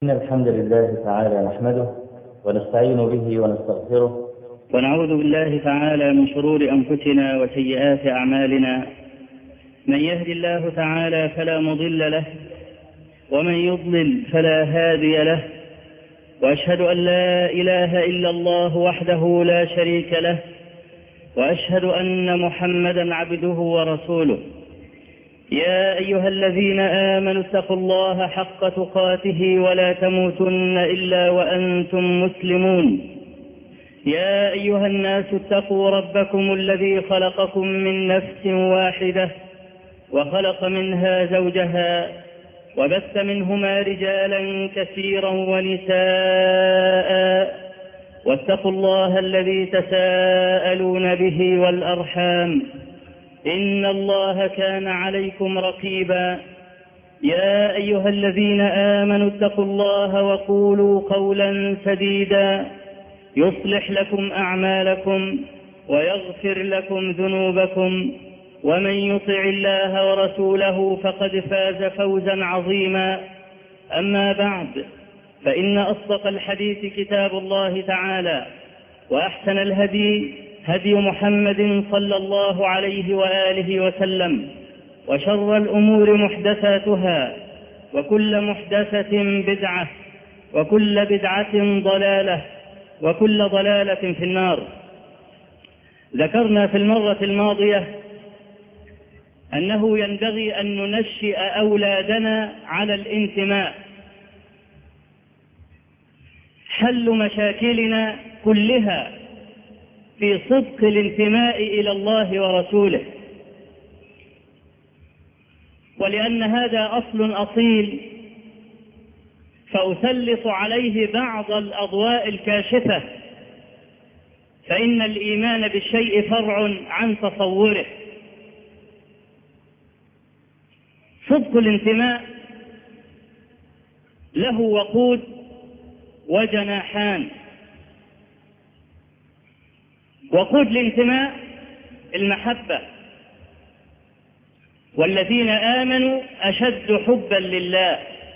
إن الحمد لله تعالى نحمده ونستعين به ونستغفره ونعوذ بالله تعالى من شرور أنفسنا وسيئات أعمالنا. من يهد الله تعالى فلا مضل له ومن يضلل فلا هادي له، وأشهد أن لا إله إلا الله وحده لا شريك له، وأشهد أن محمدا عبده ورسوله. يا أيها الذين آمنوا اتقوا الله حق تقاته ولا تموتن إلا وأنتم مسلمون. يا أيها الناس اتقوا ربكم الذي خلقكم من نفس واحدة وخلق منها زوجها وبث منهما رجالا كثيرا ونساء، واتقوا الله الذي تساءلون به والأرحام إن الله كان عليكم رقيبا. يا أيها الذين آمنوا اتقوا الله وقولوا قولا سديدا يصلح لكم أعمالكم ويغفر لكم ذنوبكم، ومن يطع الله ورسوله فقد فاز فوزا عظيما. أما بعد، فإن أصدق الحديث كتاب الله تعالى، وأحسن الهدي هدي محمد صلى الله عليه وآله وسلم، وشر الأمور محدثاتها، وكل محدثة بدعة، وكل بدعة ضلالة، وكل ضلالة في النار. ذكرنا في المرة الماضية أنه ينبغي أن ننشئ أولادنا على الانتماء. حل مشاكلنا كلها في صدق الانتماء إلى الله ورسوله، ولأن هذا أصل أصيل فأسلط عليه بعض الأضواء الكاشفة، فإن الإيمان بالشيء فرع عن تصوره. صدق الانتماء له وقود وجناحان. وقود الانتماء المحبة، والذين آمنوا أشد حبا لله.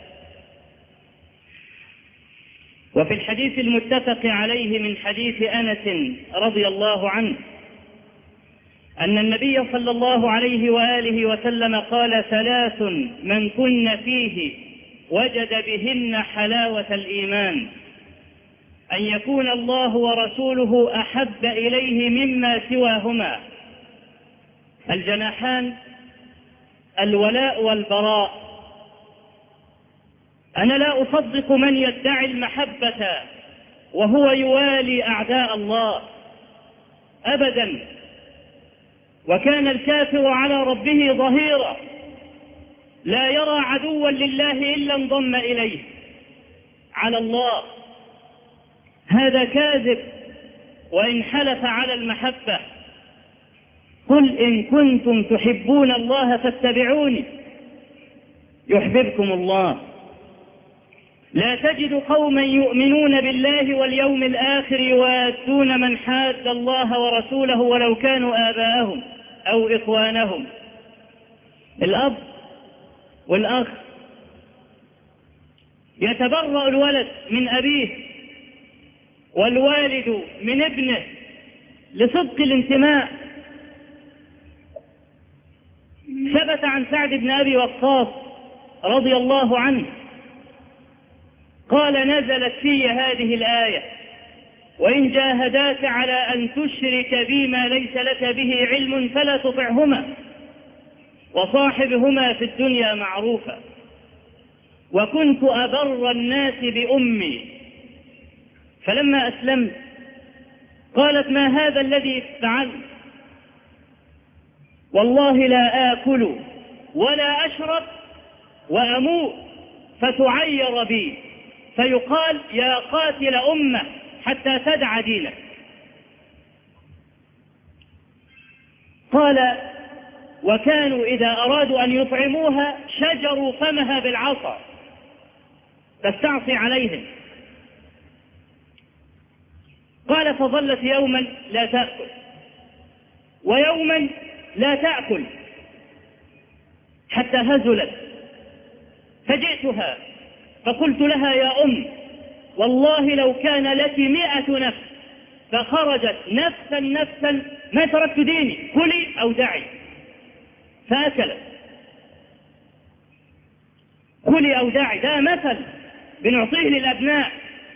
وفي الحديث المتفق عليه من حديث أنس رضي الله عنه أن النبي صلى الله عليه وآله وسلم قال: ثلاث من كن فيه وجد بهن حلاوة الإيمان: أن يكون الله ورسوله أحب إليه مما سواهما. الجناحان الولاء والبراء. أنا لا أصدق من يدعي المحبة وهو يوالي أعداء الله أبدا. وكان الكافر على ربه ظهيرا، لا يرى عدوا لله إلا انضم إليه على الله. هذا كاذب وإن حلف على المحبة. قل إن كنتم تحبون الله فاتبعوني يحببكم الله. لا تجد قوما يؤمنون بالله واليوم الآخر يوادون من حاد الله ورسوله ولو كانوا آباءهم أو إخوانهم. الأب والأخ يتبرأ الولد من أبيه والوالد من ابنه لصدق الانتماء. ثبت عن سعد بن أبي وقاص رضي الله عنه قال: نزلت في هذه الآية: وإن جاهداك على أن تشرك بي ما ليس لك به علم فلا تطعهما وصاحبهما في الدنيا معروفا. وكنت أبر الناس بأمي، فلما أسلمت قالت: ما هذا الذي فعلت؟ والله لا آكل ولا أشرب وأموت فتعير بي، فيقال: يا قاتل أمة حتى تدع دينك. قال: وكانوا إذا أرادوا أن يطعموها شجروا فمها بالعصا تستعصي عليهم. قال: فظلت يوما لا تأكل ويوما لا تأكل حتى هزلت، فجئتها فقلت لها يا أم والله لو كان لك 100 نفس فخرجت نفسا ما تركت ديني، كلي أو دعي. فأكلت. كلي أو دعي، ده مثل بنعطيه للأبناء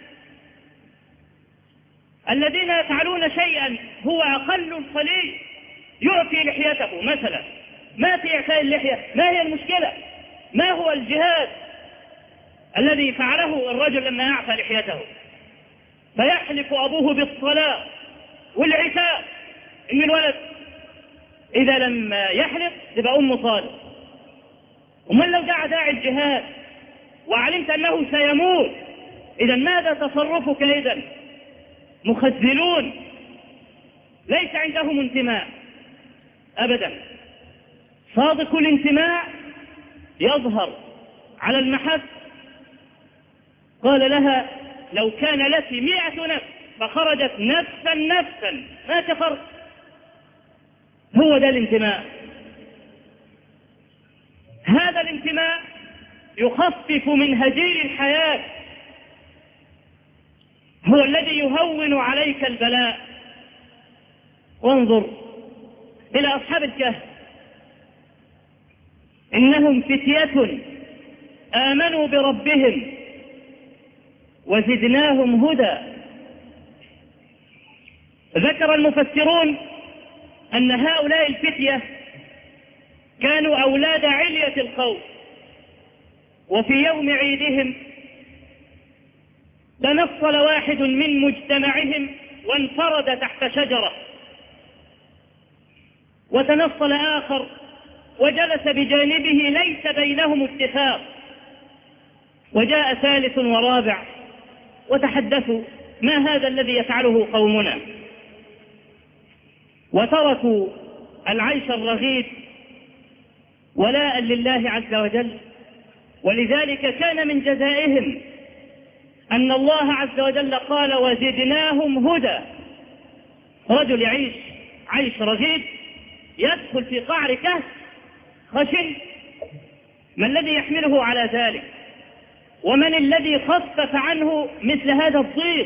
الذين يفعلون شيئا هو أقل القليل، يعطي لحيته مثلا. ما في إعفاء اللحية، ما هي المشكلة؟ ما هو الجهاد الذي فعله الرجل لما أعفى لحيته؟ فيحلف أبوه بالصلاة والعتاب إن الولد إذا لم يحلف تبقى أمه صالح. ومن لو دعا داعي الجهاد وعلمت أنه سيموت، إذا ماذا تصرفك؟ إذا مخذلون ليس عندهم انتماء أبدا. صادق الانتماء يظهر على المحك. قال لها لو كان لك 100 نفس فخرجت نفسا ما كفرت. هو ده الانتماء. هذا الانتماء يخفف من هجير الحياة، هو الذي يهون عليك البلاء. وانظر إلى أصحاب الكهف، إنهم فتية آمنوا بربهم وزدناهم هدى. ذكر المفسرون أن هؤلاء الفتية كانوا أولاد علية القوم، وفي يوم عيدهم تنصل واحد من مجتمعهم وانفرد تحت شجرة، وتنصل آخر وجلس بجانبه ليس بينهم اتفاق، وجاء ثالث ورابع وتحدثوا ما هذا الذي يفعله قومنا، وتركوا العيش الرغيد ولاء لله عز وجل. ولذلك كان من جزائهم أن الله عز وجل قال وزدناهم هدى. رجل يعيش عيش رغيد يدخل في قعر كهف خشن، ما الذي يحمله على ذلك؟ ومن الذي خفف عنه مثل هذا الضيق؟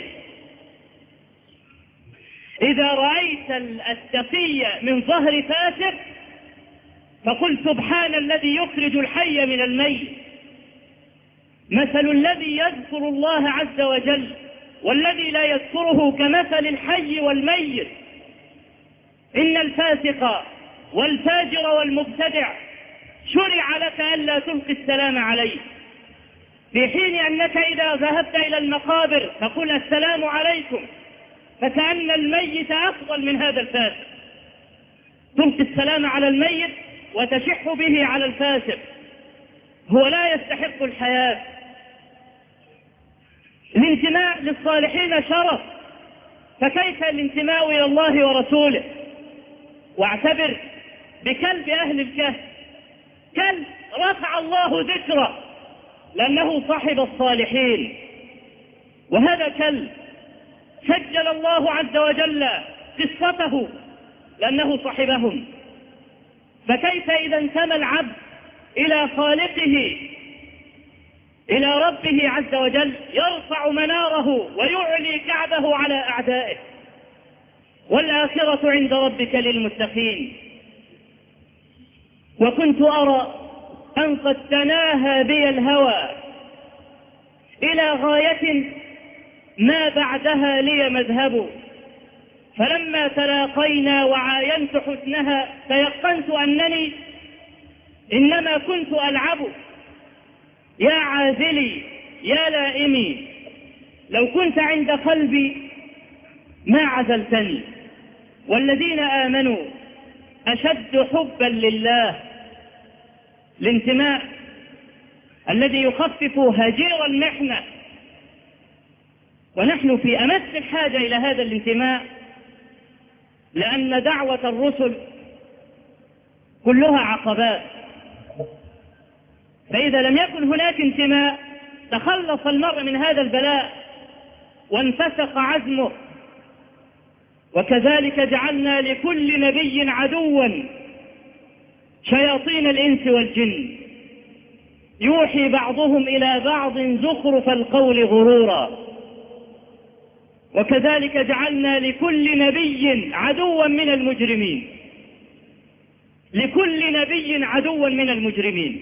إذا رأيت التقي من ظهر فاسق فقل سبحان الذي يخرج الحي من الميت. مثل الذي يذكر الله عز وجل والذي لا يذكره كمثل الحي والميت. إن الفاسق والفاجر والمبتدع شرع لك ألا تلقي السلام عليه، في حين أنك إذا ذهبت إلى المقابر فقل السلام عليكم، فكأن الميت أفضل من هذا الفاسق. تلقي السلام على الميت وتشح به على الفاسق، هو لا يستحق الحياة. الانتماء للصالحين شرف، فكيف الانتماء إلى الله ورسوله؟ واعتبر بكلب أهل الكهف، كلب رفع الله ذكره لأنه صاحب الصالحين، وهذا كلب سجل الله عز وجل قصته لأنه صاحبهم. فكيف إذا انتمى العبد إلى خالقه إلى ربه عز وجل يرفع مناره ويعلي كعبه على أعدائه. والآخرة عند ربك للمتقين. وكنت أرى أن قد تناهى بي الهوى إلى غاية ما بعدها لي مذهب، فلما تلاقينا وعاينت حسنها تيقنت أنني إنما كنت ألعب. يا عاذلي يا لائمي، لو كنت عند قلبي ما عزلتني. والذين آمنوا أشد حبا لله. الانتماء الذي يخفف هجير المحنة، ونحن في أمس الحاجة إلى هذا الانتماء، لأن دعوة الرسل كلها عقبات. فإذا لم يكن هناك انتماء تخلص المرء من هذا البلاء وانفسق عزمه. وكذلك جعلنا لكل نبي عدوا شياطين الإنس والجن. يوحي بعضهم إلى بعض زخرف القول غرورا. وكذلك جعلنا لكل نبي عدوا من المجرمين، لكل نبي عدوا من المجرمين.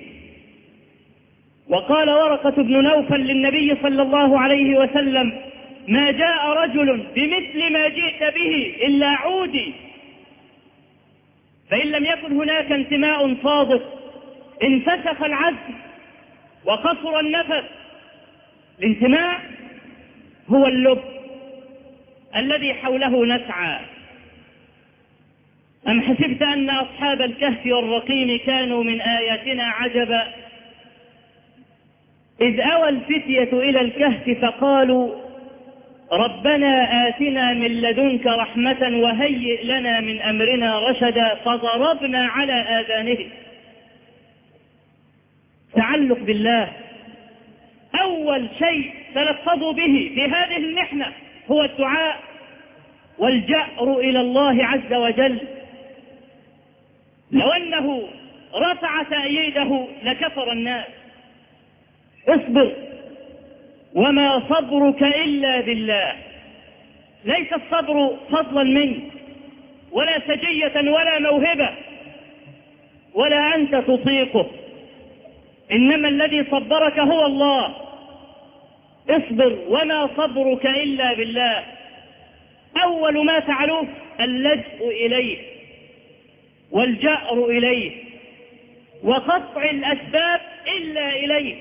وقال ورقة بن نوفل للنبي صلى الله عليه وسلم: ما جاء رجل بمثل ما جئت به إلا عودي، فإن لم يكن هناك انتماء صادق انفسخ العزم وقصر النفس. الانتماء هو اللب الذي حوله نسعى. أم حسبت أن أصحاب الكهف والرقيم كانوا من آياتنا عجبا إذ أوى الفتية إلى الكهف فقالوا ربنا آتنا من لدنك رحمة وهيئ لنا من أمرنا رشدا فضربنا على آذانهم. تعلق بالله أول شيء تلفظوا به في هذه المحنة هو الدعاء والجأر إلى الله عز وجل. لو أنه رفع تأييده لكفر الناس. اصبر وما صبرك إلا بالله. ليس الصبر فضلا منك ولا سجية ولا موهبة ولا أنت تطيقه، إنما الذي صبرك هو الله. اصبر وما صبرك إلا بالله. أول ما فعلوه اللجأ إليه والجأر إليه وقطع الأسباب إلا إليه.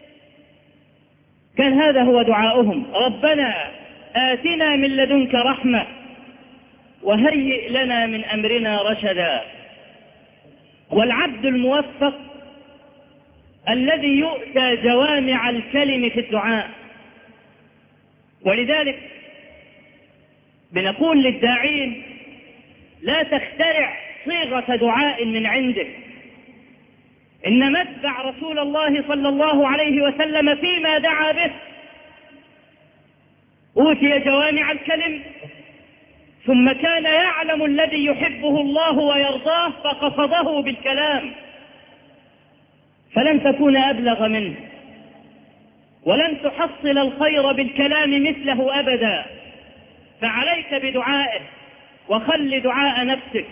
كان هذا هو دعاؤهم: ربنا آتنا من لدنك رحمة وهيئ لنا من أمرنا رشدا. والعبد الموفق الذي يؤتى جوامع الكلم في الدعاء. ولذلك بنقول للداعين: لا تخترع صيغة دعاء من عندك، إنما اتبع رسول الله صلى الله عليه وسلم فيما دعا به. أوتي جوامع الكلم ثم كان يعلم الذي يحبه الله ويرضاه فقصده بالكلام، فلن تكون أبلغ منه ولن تحصل الخير بالكلام مثله أبدا. فعليك بدعائه وخل دعاء نفسك،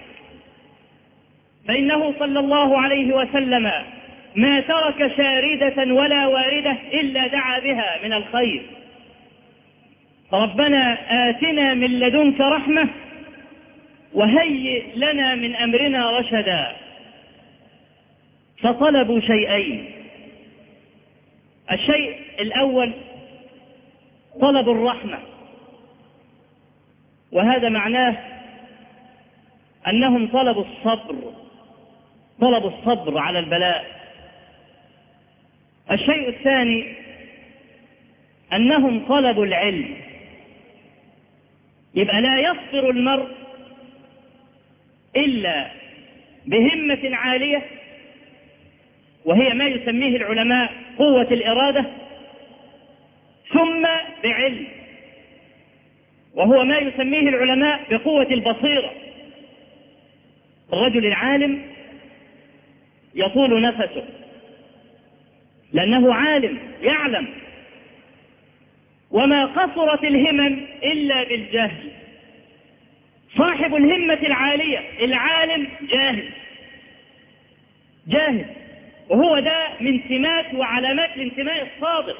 فإنه صلى الله عليه وسلم ما ترك شاردة ولا واردة إلا دعا بها من الخير. ربنا آتنا من لدنك رحمة وهيئ لنا من أمرنا رشدا. فطلبوا شيئين: الشيء الأول طلب الرحمة، وهذا معناه أنهم طلبوا الصبر على البلاء. الشيء الثاني أنهم طلبوا العلم. يبقى لا يصبر المرء إلا بهمة عالية، وهي ما يسميه العلماء قوة الإرادة، ثم بعلم، وهو ما يسميه العلماء بقوة البصيرة. الرجل العالم يطول نفسه لأنه عالم يعلم، وما قصرت الهمم إلا بالجهل. صاحب الهمة العالية العالم جاهل، وهو ده من سمات وعلامات الانتماء الصادق،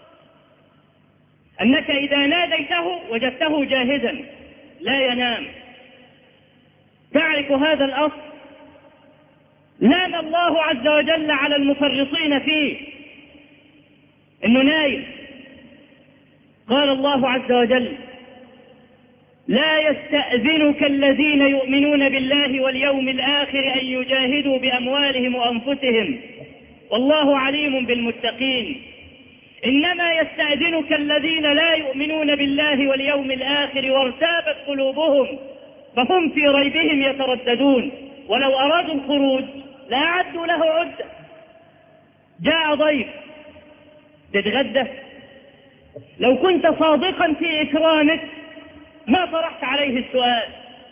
أنك إذا ناديته وجدته جاهزا لا ينام. تعرف هذا الأصل لام الله عز وجل على المفرطين فيه إنه نايم. قال الله عز وجل: لا يستأذنك الذين يؤمنون بالله واليوم الآخر أن يجاهدوا بأموالهم وأنفسهم والله عليم بالمتقين. إنما يستأذنك الذين لا يؤمنون بالله واليوم الآخر وارتابت قلوبهم فهم في ريبهم يترددون ولو أرادوا الخروج لأعدوا له عدة. جاء ضيف تتغدى، لو كنت صادقا في إكرامك ما طرحت عليه السؤال،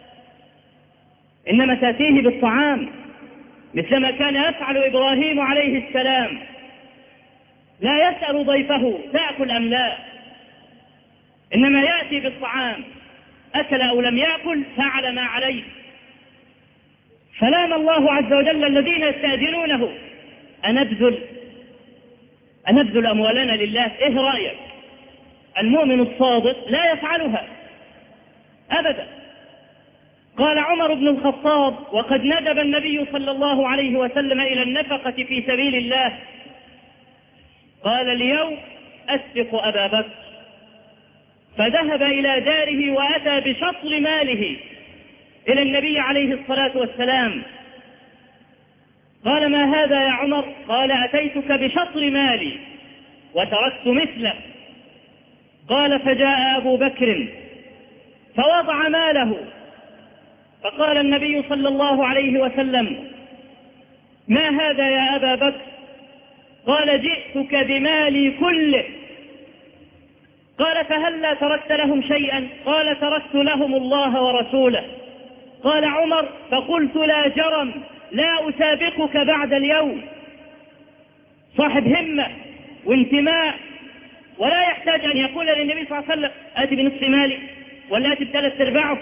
إنما تأتيه بالطعام مثلما كان يفعل إبراهيم عليه السلام. لا يسأل ضيفه تأكل أم لا، إنما يأتي بالطعام، أكل أو لم يأكل فعل ما عليه. فلام الله عز وجل الذين يستأذنونه أنبذل أموالنا لله؟ إيه رأيك؟ المؤمن الصادق لا يفعلها أبدا. قال عمر بن الخطاب وقد ندب النبي صلى الله عليه وسلم إلى النفقة في سبيل الله، قال اليوم أسبق أبا بكر، فذهب إلى داره وأتى بشطر ماله إلى النبي عليه الصلاة والسلام. قال ما هذا يا عمر؟ قال أتيتك بشطر مالي وتركت مثله. قال فجاء أبو بكر فوضع ماله، فقال النبي صلى الله عليه وسلم ما هذا يا أبا بكر؟ قال جئتك بمالي كله. قال فهلا تركت لهم شيئا؟ قال تركت لهم الله ورسوله. قال عمر فقلت لا جرم، لا أسابقك بعد اليوم. صاحب همة وانتماء، ولا يحتاج أن يقول للنبي صلى الله عليه وسلم آتي بنصف مالي ولا آتي بثلاث أرباعه.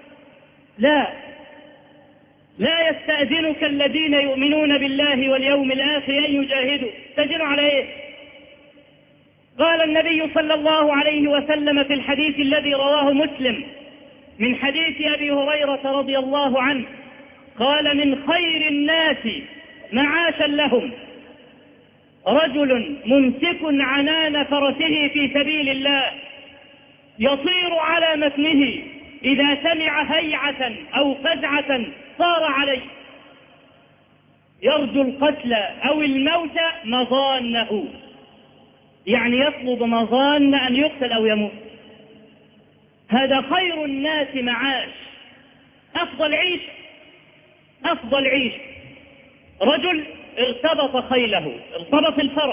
لا يستأذنك الذين يؤمنون بالله واليوم الآخر أن يجاهدوا. تجر على إيه؟ قال النبي صلى الله عليه وسلم في الحديث الذي رواه مسلم من حديث أبي هريرة رضي الله عنه، قال من خير الناس معاشا لهم رجل ممسك عنان فرسه في سبيل الله يطير على متنه، إذا سمع هيعة أو فزعة صار عليه، يرجو القتل أو الموت مظانه، يعني يطلب مظان أن يقتل أو يموت. هذا خير الناس معاش، أفضل عيش. رجل ارتبط خيله، ارتبط الفرس،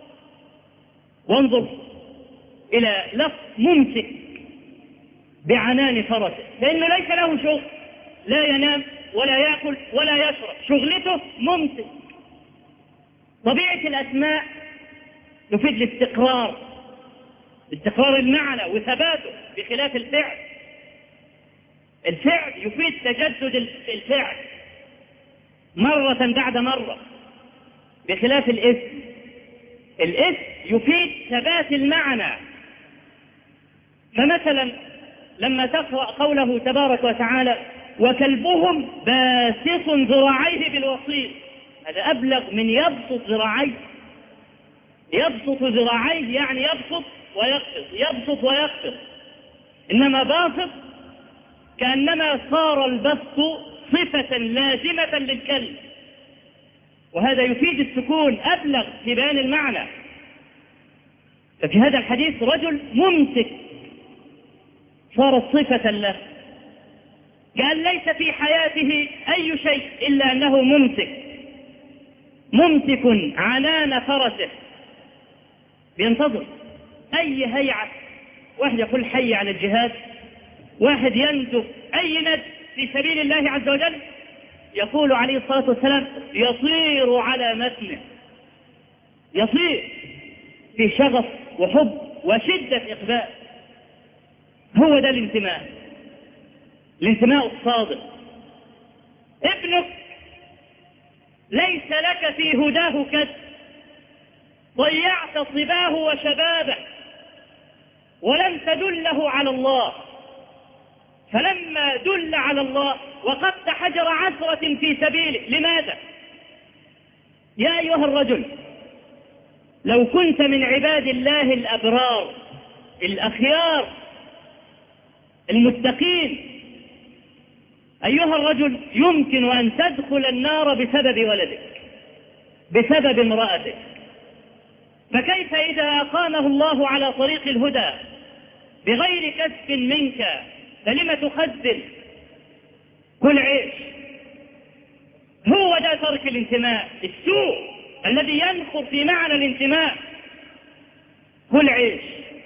وانظر إلى لفظ ممسك بعنان فرسه، لأنه ليس له شغل، لا ينام ولا يأكل ولا يشرب، شغلته ممسك. طبيعة الأسماء يفيد الاستقرار، استقرار المعنى وثباته، بخلاف الفعل. الفعل يفيد تجدد الفعل مرة بعد مرة، بخلاف الاسم. الاسم يفيد ثبات المعنى. فمثلا لما تقرأ قوله تبارك وتعالى وكلبهم باسط ذراعيه بالوصيد، هذا أبلغ من يبسط ذراعيه. يبسط ذراعيه يعني يبسط ويقفض، إنما باسط كأنما صار البسط صفة لازمة للكلب، وهذا يفيد السكون، أبلغ في بيان المعنى. ففي هذا الحديث رجل ممسك صارت صفة له، قال ليس في حياته أي شيء إلا أنه ممسك عنان فرسه، بينتظر أي هيعة. واحد يقول حي على الجهاد، واحد يندب أي ند في سبيل الله عز وجل، يقول عليه الصلاة والسلام يطير على متنه، يطير في شغف وحب وشدة إقبال. هو ده الانتماء الصادق. ابنك ليس لك في هداه كد، ضيعت صباه وشبابه ولم تدله على الله، فلما دل على الله وقفت حجر عثرة في سبيله. لماذا؟ يا أيها الرجل لو كنت من عباد الله الأبرار الأخيار المتقين، أيها الرجل يمكن أن تدخل النار بسبب ولدك، بسبب امرأتك، فكيف إذا أقامه الله على طريق الهدى بغير كسب منك؟ فلم تخذل؟ كل عيش. هو ده ترك الانتماء، السوء الذي ينخر في معنى الانتماء. كل عيش.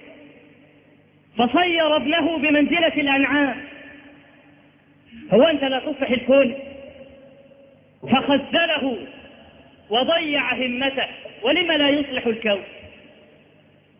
فصير ابنه بمنزلة الأنعام. هو أنت لا تصلح الكون؟ فخذله وضيع همته، ولما لا يصلح الكون؟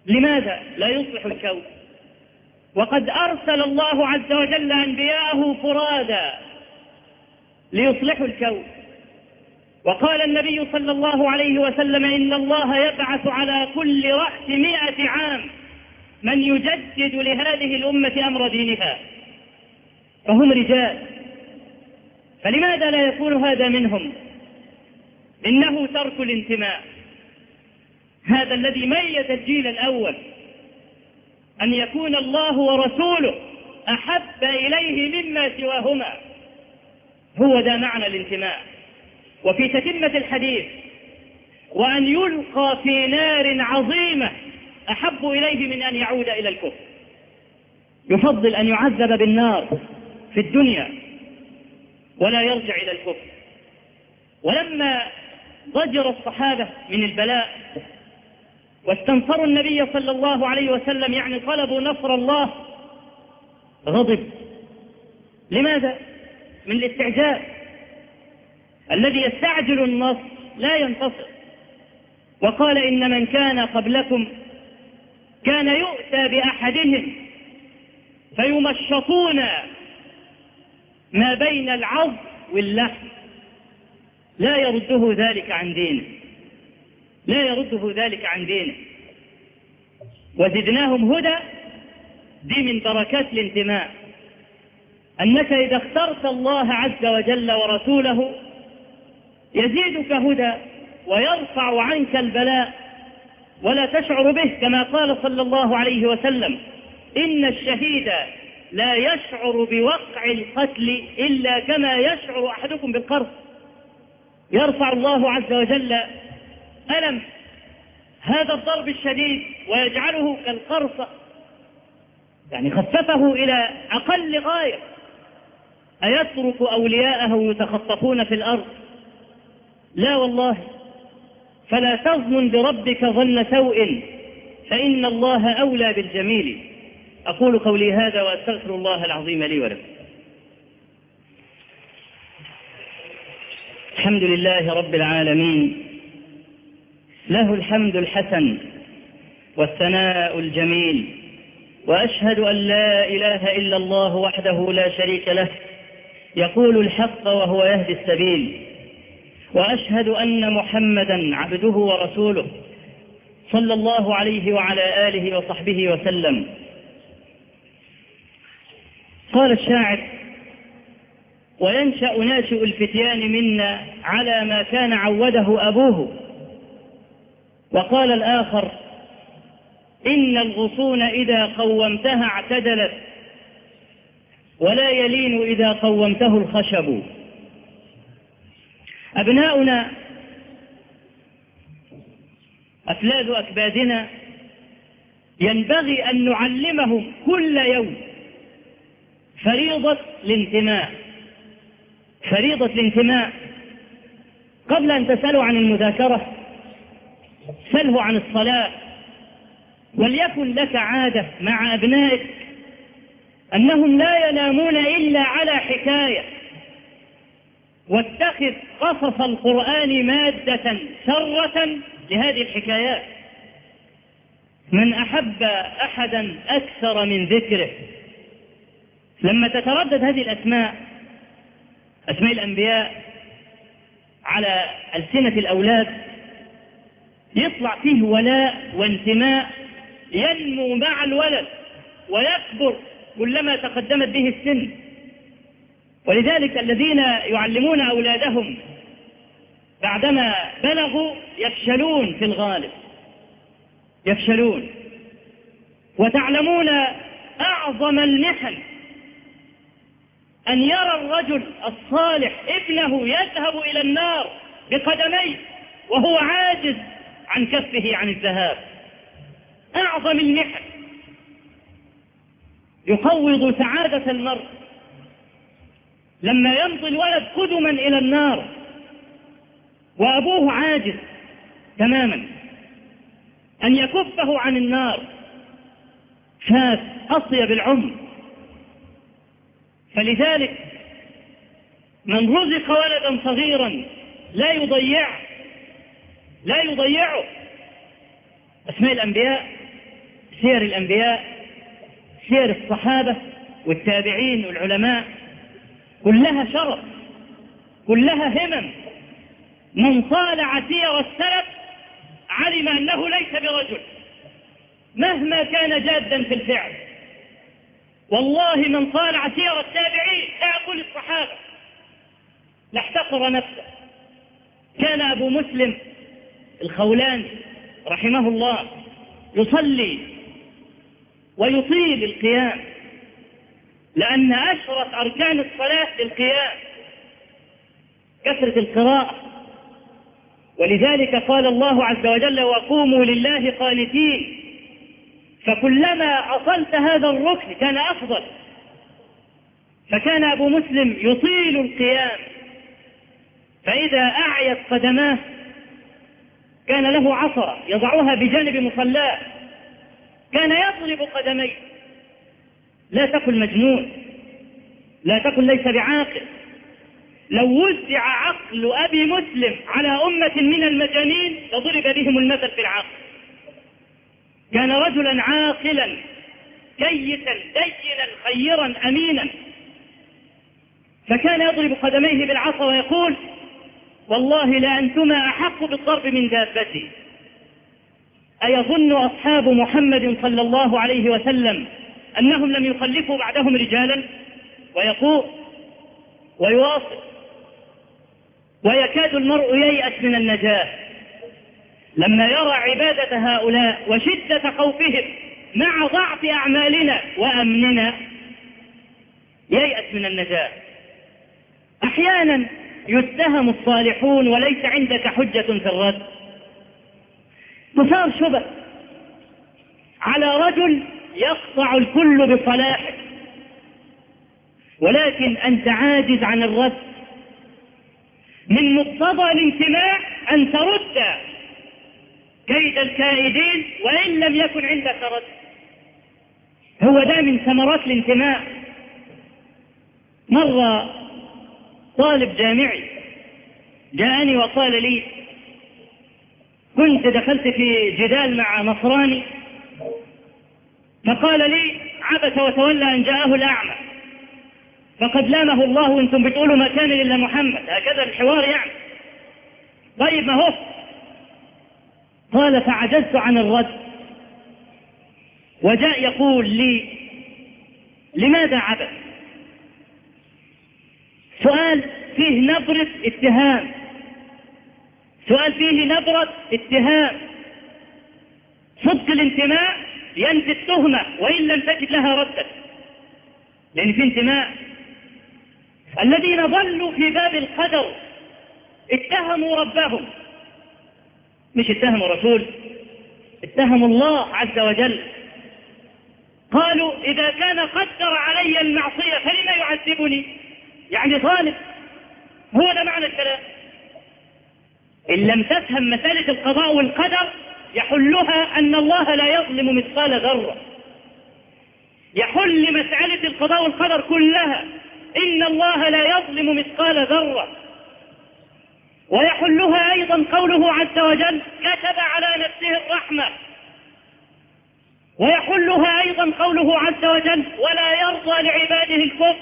لماذا لا يصلح الكون وقد أرسل الله عز وجل أنبياءه فرادا ليصلحوا الكون؟ وقال النبي صلى الله عليه وسلم إن الله يبعث على كل رأس 100 عام من يجدد لهذه الأمة أمر دينها، فهم رجال، فلماذا لا يكون هذا منهم؟ إنه ترك الانتماء، هذا الذي ميز الجيل الأول، أن يكون الله ورسوله أحب إليه مما سواهما، هو ده معنى الانتماء. وفي تتمة الحديث وأن يلقى في نار عظيمة أحب إليه من أن يعود إلى الكفر، يفضل أن يعذب بالنار في الدنيا ولا يرجع إلى الكفر. ولما ضجر الصحابة من البلاء واستنصروا النبي صلى الله عليه وسلم، يعني طلبوا نصر الله، غضب. لماذا؟ من الاستعجال، الذي يستعجل النصر لا ينتصر. وقال إن من كان قبلكم كان يؤتى بأحدهم فيمشطون ما بين العظم واللحم، لا يرده ذلك عن دينه، لا يرده ذلك عن دينه. وزدناهم هدى، دي من بركات الانتماء، أنك إذا اخترت الله عز وجل ورسوله يزيدك هدى ويرفع عنك البلاء ولا تشعر به، كما قال صلى الله عليه وسلم إن الشهيد لا يشعر بوقع القتل إلا كما يشعر أحدكم بالقرص. يرفع الله عز وجل ألم هذا الضرب الشديد ويجعله كالقرصة، يعني خففه إلى أقل غاية. أيترك أولياءه يتخطفون في الأرض؟ لا والله. فلا تظن بربك ظن سوء فإن الله أولى بالجميل. أقول قولي هذا وأستغفر الله العظيم لي ولكم. الحمد لله رب العالمين، له الحمد الحسن والثناء الجميل، وأشهد أن لا إله إلا الله وحده لا شريك له يقول الحق وهو يهدي السبيل، وأشهد أن محمدا عبده ورسوله صلى الله عليه وعلى آله وصحبه وسلم. قال الشاعر وينشأ ناشئ الفتيان منا على ما كان عوده أبوه. وقال الآخر إن الغصون إذا قومتها اعتدلت ولا يلين إذا قومته الخشب. أبناؤنا أفلاذ أكبادنا ينبغي أن نعلمهم كل يوم فريضة الانتماء، فريضة الانتماء. قبل أن تسألوا عن المذاكرة سله عن الصلاة، وليكن لك عادة مع أبنائك أنهم لا ينامون إلا على حكاية، واتخذ قصص القرآن مادة سرة لهذه الحكايات. من أحب أحدا أكثر من ذكره، لما تتردد هذه الأسماء، أسماء الأنبياء، على ألسنة الأولاد يطلع فيه ولاء وانتماء ينمو مع الولد ويكبر كلما تقدمت به السن. ولذلك الذين يعلمون أولادهم بعدما بلغوا يفشلون في الغالب، يفشلون. وتعلمون أعظم المحن أن يرى الرجل الصالح ابنه يذهب إلى النار بقدميه وهو عاجز عن كفه عن الذهاب. أعظم المحن يقوض سعادة المرء لما يمضي الولد قدما إلى النار وأبوه عاجز تماما أن يكفه عن النار، فات أطيب العمر. فلذلك من رزق ولدا صغيرا لا يضيعه، لا يضيعه. أسماء الأنبياء سير الأنبياء، سير الصحابة والتابعين والعلماء، كلها شرف، كلها همم. من طالع سير السلف علم أنه ليس برجل مهما كان جادا في الفعل. والله من طالع سير التابعين، لا أقول الصحابة، لاحتقر نفسه. كان أبو مسلم الخولاني رحمه الله يصلي ويطيل القيام، لأن أشرف أركان الصلاة القيام، كثرة القراءة. ولذلك قال الله عز وجل: وقوموا لله قانتين. فكلما أصلت هذا الركن كان أفضل. فكان أبو مسلم يطيل القيام، فإذا أعيت قدماه كان له عصا يضعها بجانب مصلاه، كان يضرب قدميه. لا تقل مجنون، لا تقل ليس بعاقل. لو وزع عقل أبي مسلم على أمة من المجانين لضرب بهم المثل في العقل. كان رجلا عاقلا كيسا دينا خيرا أمينا، فكان يضرب قدميه بالعصا ويقول: والله لأنتما أحق بالضرب من دابتي. أيظن أصحاب محمد صلى الله عليه وسلم أنهم لم يخلفوا بعدهم رجالا؟ ويقول ويواصل: ويكاد المرء ييأس من النجاة لما يرى عبادة هؤلاء وشدة خوفهم مع ضعف أعمالنا وأمننا، ييأس من النجاة. أحيانا يتهم الصالحون وليس عندك حجة في الرد. تثار شبه على رجل يقطع الكل بصلاحه، ولكن أنت عاجز عن الرد. من مقتضى الانتماء أن ترد كيد الكائدين وإن لم يكن عندك رد. هو ده من ثمرات الانتماء. مرة طالب جامعي جاءني وقال لي: كنت دخلت في جدال مع نصراني، فقال لي: عبس وتولى أن جاءه الأعمى، فقد لامه الله وانتم بتقولوا ما كان إلا محمد. هكذا الحوار يعني. طيب ما هو. قال: فعجزت عن الرد. وجاء يقول لي: لماذا عبس؟ سؤال فيه نبرة اتهام، سؤال فيه نبرة اتهام. صدق الانتماء ينفي التهمة وإن لم تجد لها ردا، لأن في انتماء. الذين ضلوا في باب القدر اتهموا ربهم، مش اتهموا رسول، اتهموا الله عز وجل. قالوا: إذا كان قدر علي المعصية فلما يعذبني؟ يعني ظالم. هو ده معنى الكلام. إن لم تفهم مسألة القضاء والقدر يحلها أن الله لا يظلم مثقال ذرة. يحل مسألة القضاء والقدر كلها إن الله لا يظلم مثقال ذرة. ويحلها أيضا قوله عز وجل: كتب على نفسه الرحمة. ويحلها أيضا قوله عز وجل: ولا يرضى لعباده الكفر.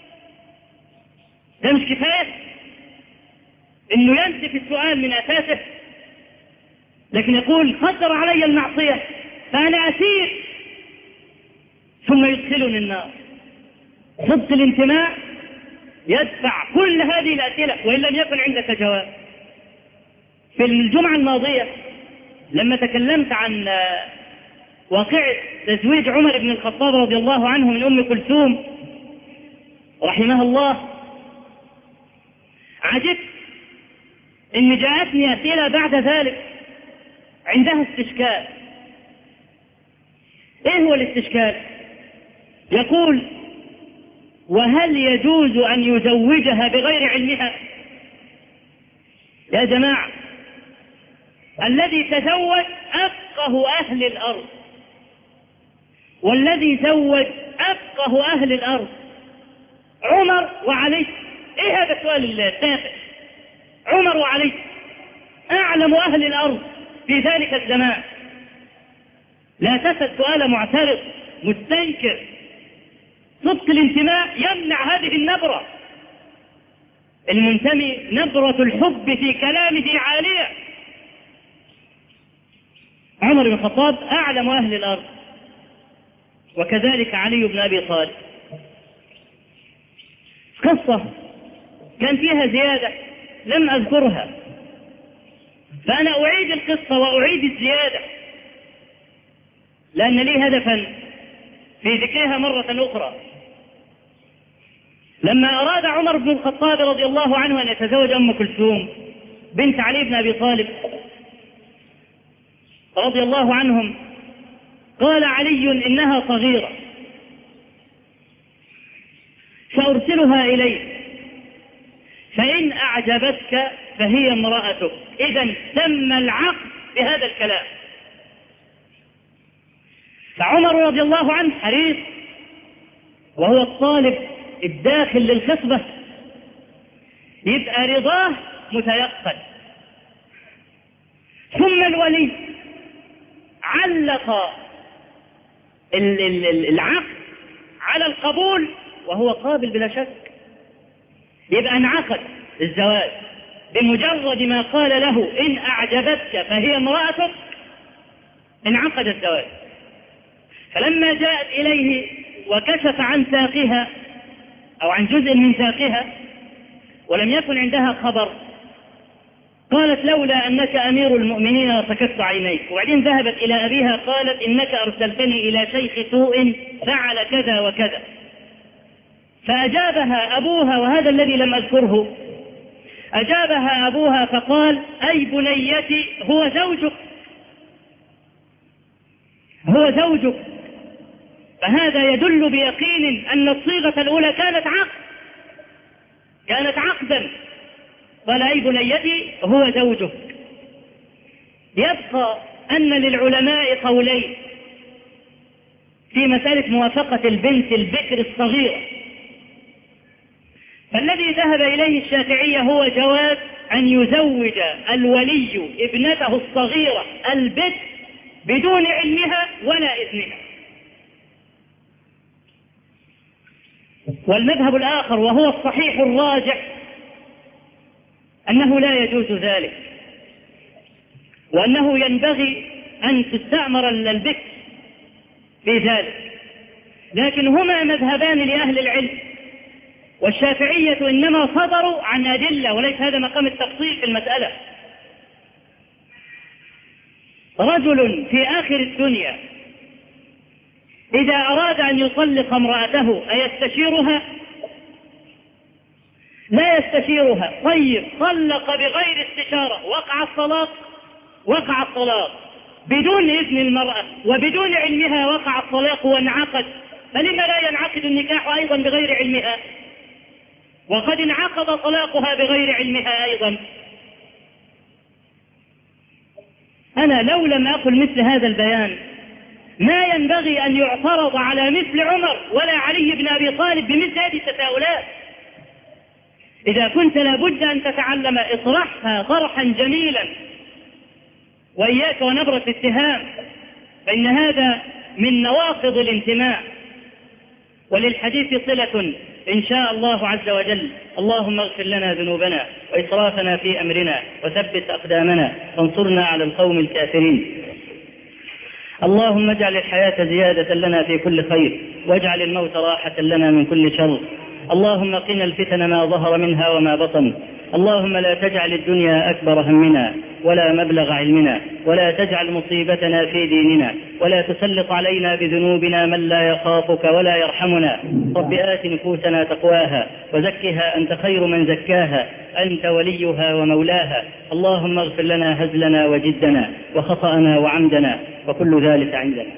ده مش كفاية إنه ينسف السؤال من أساسه، لكن يقول: قدر علي المعصية فأنا أسير ثم يدخلني النار. صدق الانتماء يدفع كل هذه الأسئلة وإن لم يكن عندك جواب. في الجمعة الماضية لما تكلمت عن واقعة تزويج عمر بن الخطاب رضي الله عنه من أم كلثوم رحمها الله، عجبت إن جاءتني أسئلة بعد ذلك عندها استشكال. إيه هو الاستشكال؟ يقول: وهل يجوز أن يزوجها بغير علمها؟ يا جماعة، الذي تزوج أفقه أهل الأرض، والذي زوج أفقه أهل الأرض عمر وعلي. إيه هذا السؤال التافه؟ عمر وعلي أعلم أهل الأرض في ذلك الزمان. لا تسأل سؤال معترض مستنكر. صدق الانتماء يمنع هذه النبرة. المنتمي نبرة الحب في كلامه عالية. عمر بن الخطاب أعلم أهل الأرض، وكذلك علي بن أبي طالب. قصة كان فيها زيادة لم أذكرها، فأنا أعيد القصة وأعيد الزيادة لأن لي هدفا في ذكرها مرة أخرى. لما أراد عمر بن الخطاب رضي الله عنه أن يتزوج أم كلثوم بنت علي بن أبي طالب رضي الله عنهم، قال علي إنها صغيرة فأرسلها إليك، فإن أعجبتك فهي امرأتك. إذن تم العقد بهذا الكلام. فعمر رضي الله عنه حريص، وهو الطالب الداخل للخطبة، يبقى رضاه متيقن. ثم الولي علق العقد على القبول وهو قابل بلا شك، يبقى انعقد الزواج بمجرد ما قال له إن أعجبتك فهي امرأتك، انعقد الزواج. فلما جاءت إليه وكشف عن ساقها أو عن جزء من ساقها ولم يكن عندها خبر، قالت لولا أنك أمير المؤمنين لسكت عينيك. وبعدين ذهبت إلى أبيها قالت إنك أرسلتني إلى شيخ سوء فعل كذا وكذا. فأجابها أبوها، وهذا الذي لم أذكره، أجابها أبوها فقال أي بنيتي هو زوجك، هو زوجك. فهذا يدل بيقين أن الصيغة الأولى كانت عقدا. قال أي بنيتي هو زوجك. يبقى أن للعلماء قولين في مسألة موافقة البنت البكر الصغيرة. فالذي ذهب إليه الشافعية هو جواز أن يزوج الولي ابنته الصغيرة البكر بدون علمها ولا إذنها. والمذهب الآخر وهو الصحيح الراجح أنه لا يجوز ذلك، وأنه ينبغي أن تستأمر البكر في ذلك. لكن هما مذهبان لأهل العلم، والشافعية إنما صدروا عن أدلة وليس هذا مقام التفصيل في المسألة. رجل في آخر الدنيا إذا أراد أن يطلق امرأته أيستشيرها؟ لا يستشيرها. طيب طلق بغير استشارة، وقع الطلاق بدون إذن المرأة وبدون علمها، وقع الطلاق وانعقد. فلما لا ينعقد النكاح أيضا بغير علمها وقد انعقد طلاقها بغير علمها أيضا؟ أنا لو لم أقل مثل هذا البيان ما ينبغي أن يعترض على مثل عمر ولا علي بن أبي طالب بمثل هذه التساؤلات. إذا كنت لابد أن تتعلم اطرحها طرحا جميلا وإياك ونبرة الاتهام، فإن هذا من نواقض الانتماء. وللحديث صلة إن شاء الله عز وجل. اللهم اغفر لنا ذنوبنا وإسرافنا في أمرنا وثبت أقدامنا وانصرنا على القوم الكافرين. اللهم اجعل الحياة زيادة لنا في كل خير، واجعل الموت راحة لنا من كل شر. اللهم قنا الفتن ما ظهر منها وما بطن. اللهم لا تجعل الدنيا أكبر همنا ولا مبلغ علمنا، ولا تجعل مصيبتنا في ديننا، ولا تسلط علينا بذنوبنا من لا يخافك ولا يرحمنا. رب آت نفوسنا تقواها وزكها أنت خير من زكاها، أنت وليها ومولاها. اللهم اغفر لنا هزلنا وجدنا وخطأنا وعمدنا وكل ذلك عندنا.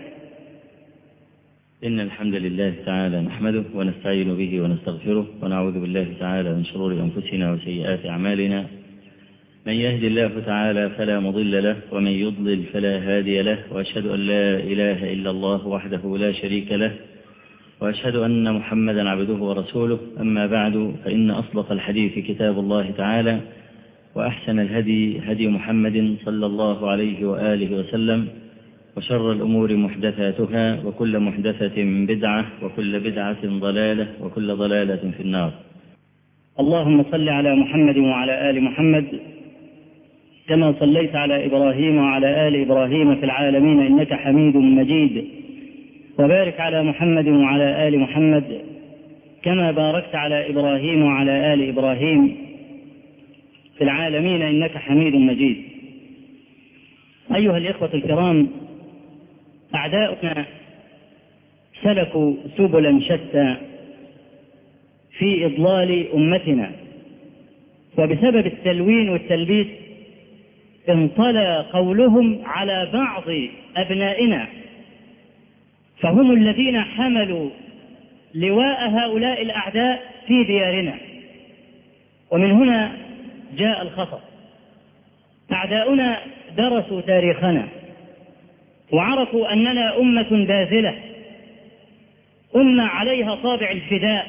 إن الحمد لله تعالى نحمده ونستعين به ونستغفره، ونعوذ بالله تعالى من شرور أنفسنا وسيئات أعمالنا. من يهد الله تعالى فلا مضل له، ومن يضلل فلا هادي له. وأشهد أن لا إله إلا الله وحده لا شريك له، وأشهد أن محمدا عبده ورسوله. أما بعد، فإن أصدق الحديث كتاب الله تعالى، وأحسن الهدي هدي محمد صلى الله عليه وآله وسلم، وشر الأمور محدثاتها وكل محدثة بدعة وكل بدعة ضلالة وكل ضلالة في النار. اللهم صل على محمد وعلى آل محمد كما صليت على إبراهيم وعلى آل إبراهيم في العالمين إنك حميد مجيد، وبارك على محمد وعلى آل محمد كما باركت على إبراهيم وعلى آل إبراهيم في العالمين إنك حميد مجيد. أيها الإخوة الكرام، أعداؤنا سلكوا سبلا شتى في إضلال أمتنا، وبسبب التلوين والتلبيس انطلى قولهم على بعض أبنائنا، فهم الذين حملوا لواء هؤلاء الأعداء في ديارنا. ومن هنا جاء الخطأ. أعداؤنا درسوا تاريخنا وعرفوا أننا أمة باذلة، أمة عليها طابع الفداء،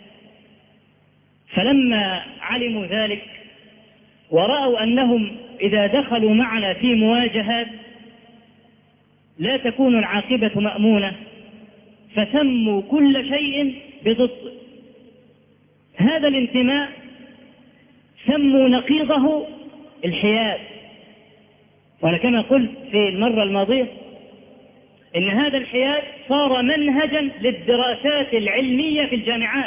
فلما علموا ذلك ورأوا أنهم إذا دخلوا معنا في مواجهات لا تكون العاقبة مأمونة، فسموا كل شيء بضد هذا الانتماء، سموا نقيضه الحياد. وأنا كما قلت في المرة الماضية إن هذا الحياد صار منهجا للدراسات العلمية في الجامعات،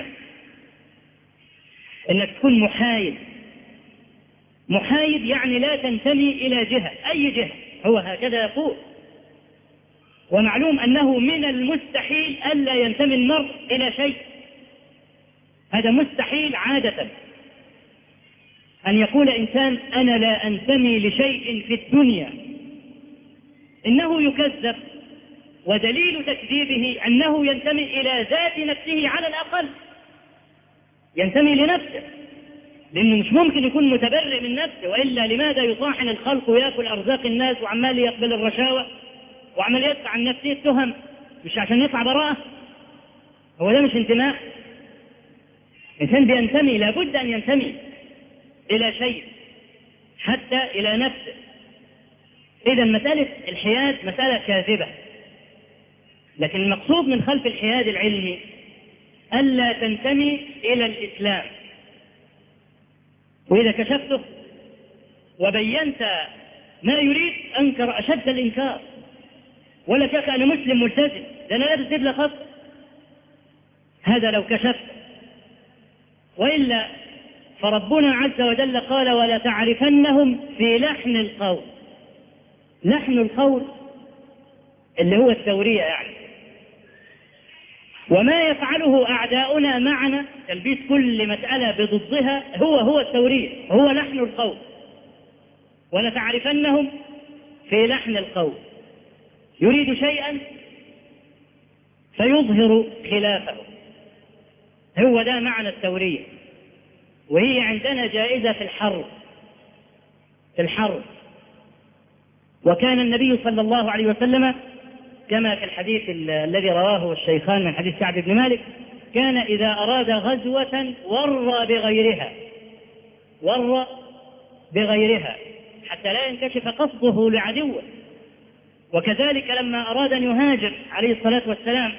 إنك تكون محايد. محايد يعني لا تنتمي إلى جهة، أي جهة، هو هكذا يقول. ومعلوم أنه من المستحيل ألا ينتمي المرء إلى شيء، هذا مستحيل عادة أن يقول إنسان أنا لا أنتمي لشيء في الدنيا. إنه يكذب، ودليل تكذيبه أنه ينتمي إلى ذات نفسه، على الأقل ينتمي لنفسه، لأنه مش ممكن يكون متبرئ من نفسه، وإلا لماذا يطاحن الخلق ويأكل أرزاق الناس وعمال يقبل الرشاوى وعمال يدفع عن نفسه التهم؟ مش عشان يطلع براءة؟ هو ده مش انتماء. إنسان بينتمي لابد أن ينتمي إلى شيء، حتى إلى نفسه. إذا مسألة الحياد مسألة كاذبة، لكن المقصود من خلف الحياد العلمي ألا تنتمي إلى الإسلام. وإذا كشفته وبينت ما يريد أنكر أشد الإنكار، ولا شك أنا مسلم ملتزم، ده أنا لابس دبلة خط، هذا لو كشفت. وإلا فربنا عز وجل قال ولا تعرفنهم في لحن القول. لحن القول اللي هو التورية يعني. وما يفعله أعداؤنا معنا تلبيس كل مسألة بضدها هو التورية، هو لحن القول. ولا تعرفنهم في لحن القول، يريد شيئا فيظهر خلافه، هو ده معنى التورية. وهي عندنا جائزة في الحرب. وكان النبي صلى الله عليه وسلم كما في الحديث الذي رواه الشيخان من حديث كعب بن مالك، كان إذا أراد غزوة ور بغيرها حتى لا ينكشف قصده لعدوه. وكذلك لما أراد أن يهاجر عليه الصلاة والسلام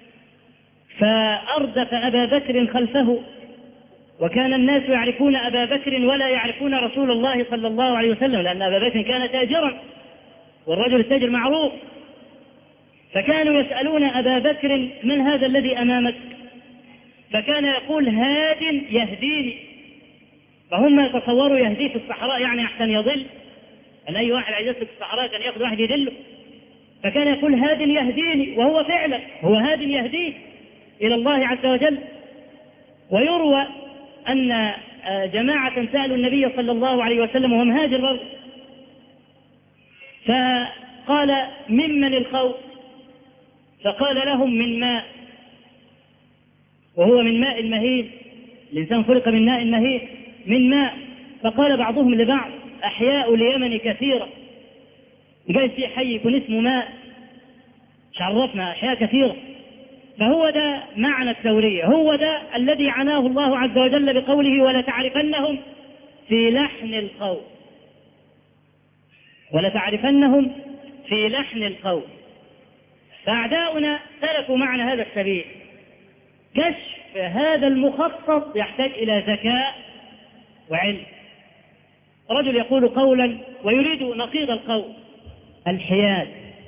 فأردف أبا بكر خلفه، وكان الناس يعرفون أبا بكر ولا يعرفون رسول الله صلى الله عليه وسلم، لأن أبا بكر كان تاجرا، والرجل التاجر معروف. فكانوا يسألون أبا بكر من هذا الذي أمامك؟ فكان يقول هاد يهديني. فهم يتصوروا يهديه في الصحراء يعني أحسن يضل، أن أي واحد عايز يسلك في الصحراء كان يأخذ واحد يدله. فكان يقول هاد يهديني، وهو فعلا هو هاد يهديه إلى الله عز وجل. ويروى أن جماعة سألوا النبي صلى الله عليه وسلم وهو مهاجر برضه، فقال ممن الخوف؟ فقال لهم من ماء، وهو من ماء مهين، الإنسان خلق من ماء مهين، من ماء. فقال بعضهم لبعض أحياء اليمن كثيرة، قال في حي يكون اسمه ماء، مش عرفنا أحياء كثيرة. فهو ده معنى التورية، هو ده الذي عناه الله عز وجل بقوله ولا تعرفنهم في لحن القول. ولا تعرفنهم في لحن القول، فأعداؤنا سلكوا معنا هذا السبيل. كشف هذا المخطط يحتاج إلى ذكاء وعلم. رجل يقول قولا ويريد نقيض القول. الحياد.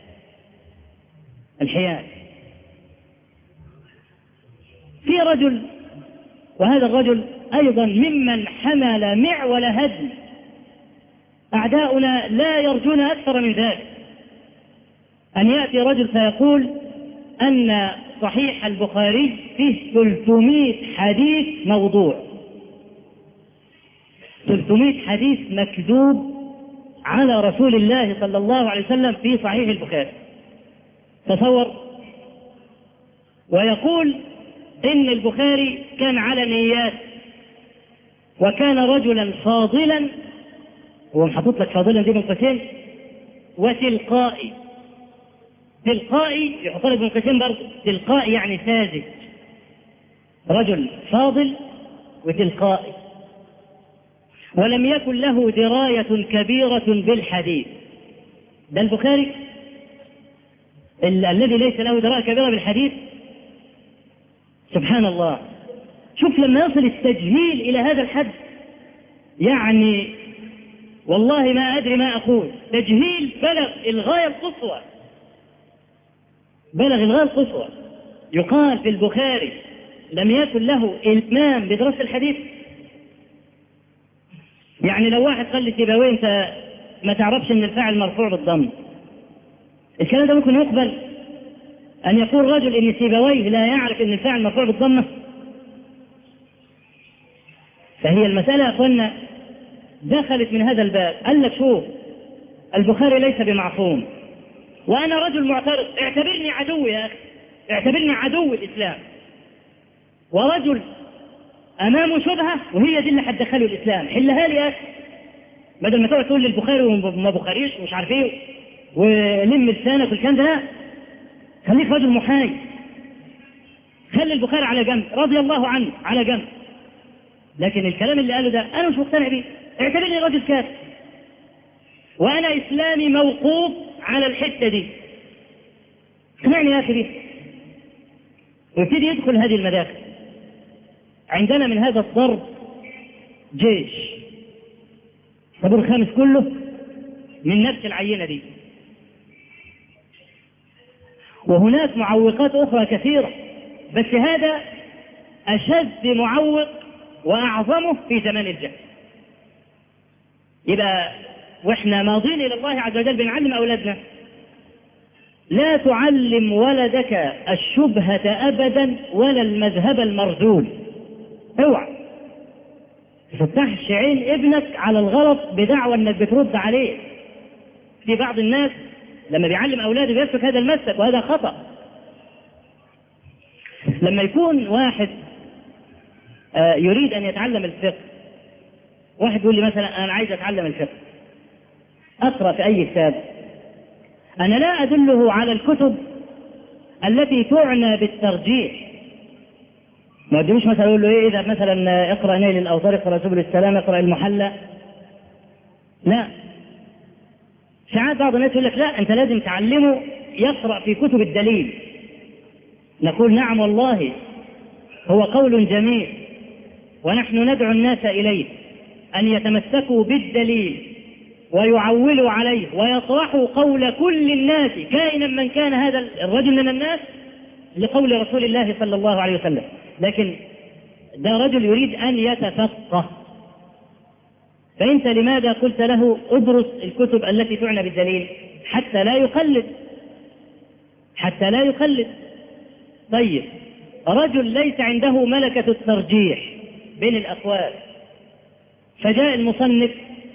في رجل، وهذا الرجل أيضا ممن حمل معول هدم أعداؤنا لا يرجون أكثر من ذلك، أن يأتي رجل فيقول أن صحيح البخاري فيه 300 حديث موضوع، 300 حديث مكذوب على رسول الله صلى الله عليه وسلم في صحيح البخاري. تصور. ويقول إن البخاري كان على نيات، وكان رجلا فاضلا، هو محطوط لك فاضلا دي من قوسين، وتلقائي. تلقائي يحط لك من قوسين برضه، تلقائي يعني ساذج. رجل فاضل وتلقائي، ولم يكن له دراية كبيرة بالحديث. ده البخاري الذي ليس له دراية كبيرة بالحديث. سبحان الله. شوف لما يصل التجهيل إلى هذا الحد، يعني والله ما أدري ما أقول. تجهيل بلغ الغاية القصوى، بلغ الغاية القصوى. يقال في البخاري لم يكن له إلمام بدراسة الحديث. يعني لو واحد قال لي سيبويه أنت ما تعرفش أن الفاعل مرفوع بالضم، الكلام ده ممكن يقبل؟ أن يقول رجل إن سيبويه لا يعرف أن الفاعل مرفوع بالضمة؟ فهي المسألة يا أخوانا دخلت من هذا الباب. قال لك شوف، البخاري ليس بمعصوم، وأنا رجل معترض، اعتبرني عدو يا أخي، اعتبرني عدو الإسلام، ورجل أمامه شبهة وهي دي اللي هتدخله الإسلام، حلها لي يا أخي، بدل ما تقعد تقول لي البخاري وما بخاريش ومش عارف ايه ولم لسانك والكلام ده. لا، خليك رجل محايد، خلي البخاري على جنب رضي الله عنه على جنب، لكن الكلام اللي قاله ده أنا مش مقتنع بيه. اعتبرني راجل كافر، وأنا إسلامي موقوف على الحتة دي، اسمعني يا أخي دي. ويبتدي يدخل هذه المداخل. عندنا من هذا الضرب جيش، الطابور الخامس كله من نفس العينة دي. وهناك معوقات أخرى كثيرة، بس هذا أشد معوق وأعظمه في زمان الجهل. يبقى وإحنا ماضين إلى الله عز وجل بنعلم أولادنا لا تعلم ولدك الشبهة أبدا ولا المذهب المرذول. اوعى تفتحش عين ابنك على الغلط بدعوى انك بترد عليه. في بعض الناس لما بيعلم اولاده بيسلك هذا المسلك، وهذا خطأ. لما يكون واحد يريد ان يتعلم الفقه، واحد يقول لي مثلا انا عايز اتعلم الفقه، اقرأ في اي كتاب؟ انا لا ادله على الكتب التي تعنى بالترجيح. ما ادلوش مثلا اقول له ايه، اذا مثلا اقرأ نيل الاوطار، اقرأ سبل السلام، اقرأ المحلى. لا، ساعات بعض الناس يقول لك لا انت لازم تعلمه يقرأ في كتب الدليل. نقول نعم والله هو قول جميل، ونحن ندعو الناس اليه ان يتمسكوا بالدليل ويعولوا عليه ويطرحوا قول كل الناس كائنا من كان هذا الرجل من الناس لقول رسول الله صلى الله عليه وسلم. لكن ده رجل يريد أن يتفقه، فأنت لماذا قلت له ادرس الكتب التي تعنى بالدليل؟ حتى لا يقلد، حتى لا يقلد. طيب رجل ليس عنده ملكة الترجيح بين الأقوال، فجاء المصنف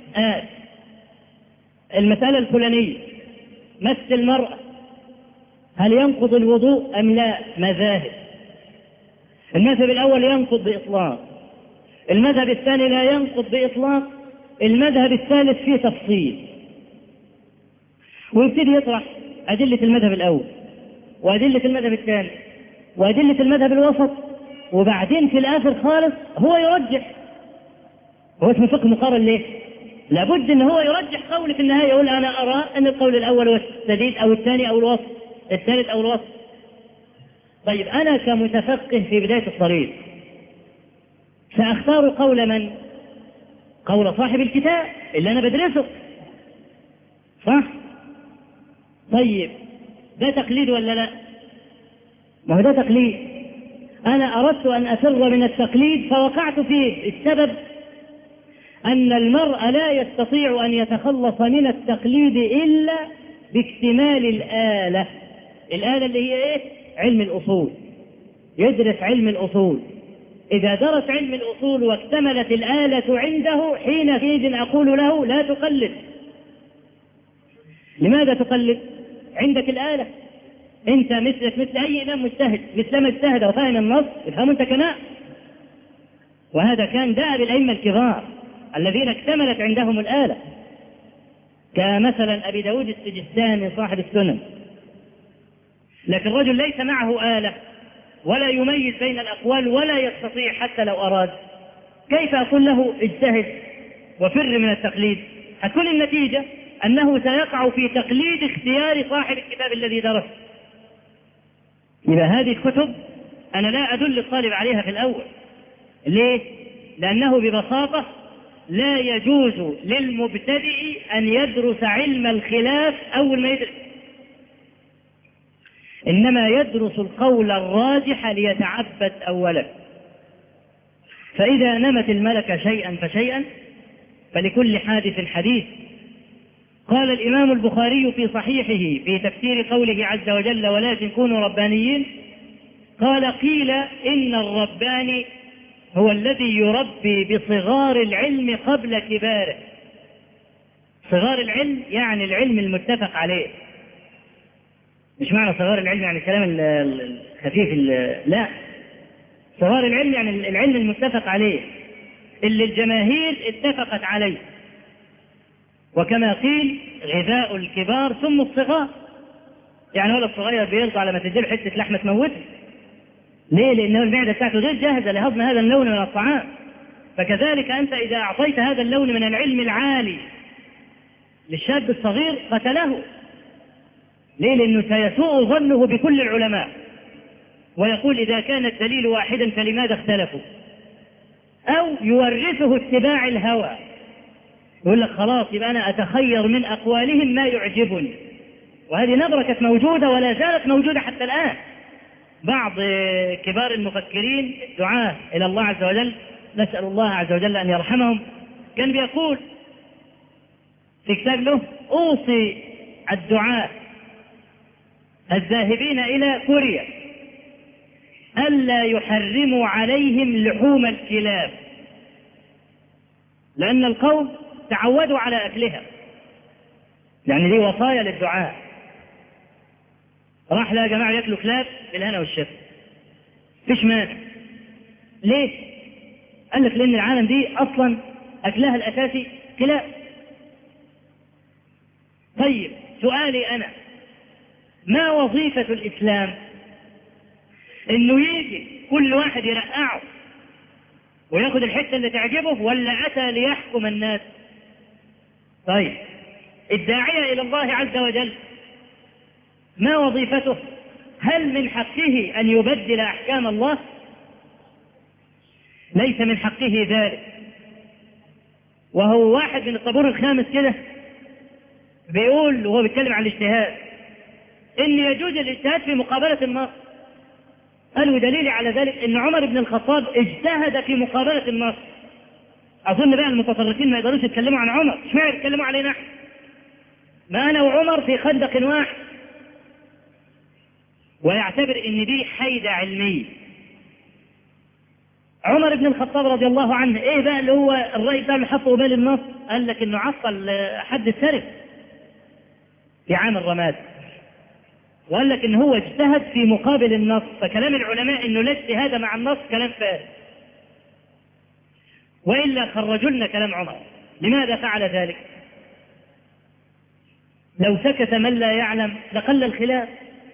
المسألة الفلانية مس المرأة هل ينقض الوضوء أم لا؟ مذاهب. المذهب الأول ينقض بإطلاق، المذهب الثاني لا ينقض بإطلاق، المذهب الثالث فيه تفصيل. ويبتدي يطرح أدلة المذهب الأول وأدلة المذهب الثاني وأدلة المذهب الوسط، وبعدين في الآخر خالص هو يرجح. هو اسمه فقه مقارن ليه؟ لابد ان هو يرجح قول في النهاية، يقول انا ارى ان القول الاول هو السديد او الثاني او الوسط. الثالث أو الوسط. طيب أنا كمتفقه في بداية الطريق سأختار قول من؟ قول صاحب الكتاب اللي أنا بدرسه، صح؟ طيب ده تقليد ولا لا؟ ما هو ده تقليد. أنا أردت أن أفر من التقليد فوقعت فيه. السبب أن المرء لا يستطيع أن يتخلص من التقليد إلا باكتمال الآلة. الآلة اللي هي إيه؟ علم الأصول. يدرس علم الأصول. إذا درس علم الأصول واكتملت الآلة عنده حينئذ أقول له لا تقلد. لماذا تقلد؟ عندك الآلة. أنت مثلك مثل أي إمام مجتهد، مثلما اجتهد وفهم النص افهم أنت كمان. وهذا كان دأب الأئمة الكبار الذين اكتملت عندهم الآلة، كمثلا أبي داود السجستاني صاحب السنن. لكن الرجل ليس معه آلة ولا يميز بين الأقوال ولا يستطيع حتى لو أراد. كيف أقول له اجتهد وفر من التقليد؟ هتكون النتيجة أنه سيقع في تقليد اختيار صاحب الكتاب الذي درسه. إذا هذه الكتب أنا لا أدل الطالب عليها في الأول. ليه؟ لأنه ببساطة لا يجوز للمبتدئ أن يدرس علم الخلاف أول ما يدرس، إنما يدرس القول الراجح ليتعبد أولا. فإذا نمت الملكة شيئا فشيئا فلكل حادث حديث. قال الإمام البخاري في صحيحه في تفسير قوله عز وجل ولكن كونوا ربانيين، قال قيل إن الرباني هو الذي يربي بصغار العلم قبل كباره. صغار العلم يعني العلم المتفق عليه، مش معنى صغار العلم يعني الكلام الخفيف، لا، صغار العلم يعني العلم المتفق عليه اللي الجماهير اتفقت عليه. وكما قيل غذاء الكبار ثم الصغار، يعني ولد صغير بيرضى على ما تديله حته لحمه تموته. ليه؟ لأنه المعدة بتاعته غير جاهزة لهضم هذا اللون من الطعام. فكذلك أنت إذا أعطيت هذا اللون من العلم العالي للشاب الصغير قتله. ليه؟ لأنه سيسوء ظنه بكل العلماء ويقول إذا كان الدليل واحدا فلماذا اختلفوا؟ أو يورثه اتباع الهوى، يقول لك خلاص يبقى أنا أتخير من أقوالهم ما يعجبني. وهذه نظرة كانت موجودة ولا زالت موجودة حتى الآن. بعض كبار المفكرين الدعاة إلى الله عز وجل، نسأل الله عز وجل أن يرحمهم، كان بيقول في كتاب له أوصي الدعاة الذاهبين إلى كوريا ألا يحرموا عليهم لحوم الكلاب، لأن القوم تعودوا على أكلها. يعني دي وصايا للدعاة. راح لا يا جماعة يأكلوا كلاب بالهنا والشفا، فيش مانع. ليه؟ قال لك لأن العالم دي أصلا أكلها الأساسي كلاب. طيب سؤالي أنا، ما وظيفة الإسلام؟ إنه يجي كل واحد يرقعه ويأخذ الحتة اللي تعجبه، ولا أتى ليحكم الناس؟ طيب الداعية إلى الله عز وجل ما وظيفته؟ هل من حقه أن يبدل أحكام الله؟ ليس من حقه ذلك. وهو واحد من الطابور الخامس كده بيقول وهو بيتكلم عن الاجتهاد إن يجوز الاجتهاد في مقابلة النص. قالوا دليل على ذلك إن عمر بن الخطاب اجتهد في مقابلة النص. أظن بقى المتطرفين ما يقدروش يتكلموا عن عمر، مش معنى يتكلموا علينا احنا؟ ما أنا وعمر في خندق واحد. ويعتبر إن دي حيدة علمية. عمر بن الخطاب رضي الله عنه إيه بقى اللي هو الرأي بتاعه اللي حطه قبال النص؟ قال لك إنه عطل حد السرق في عام الرماد، وقال لك إن هو اجتهد في مقابل النص. فكلام العلماء إنه لا اجتهاد مع النص كلام فارغ، وإلا خرجوا لنا كلام عمر. لماذا فعل ذلك؟ لو سكت من لا يعلم لقل الخلاف.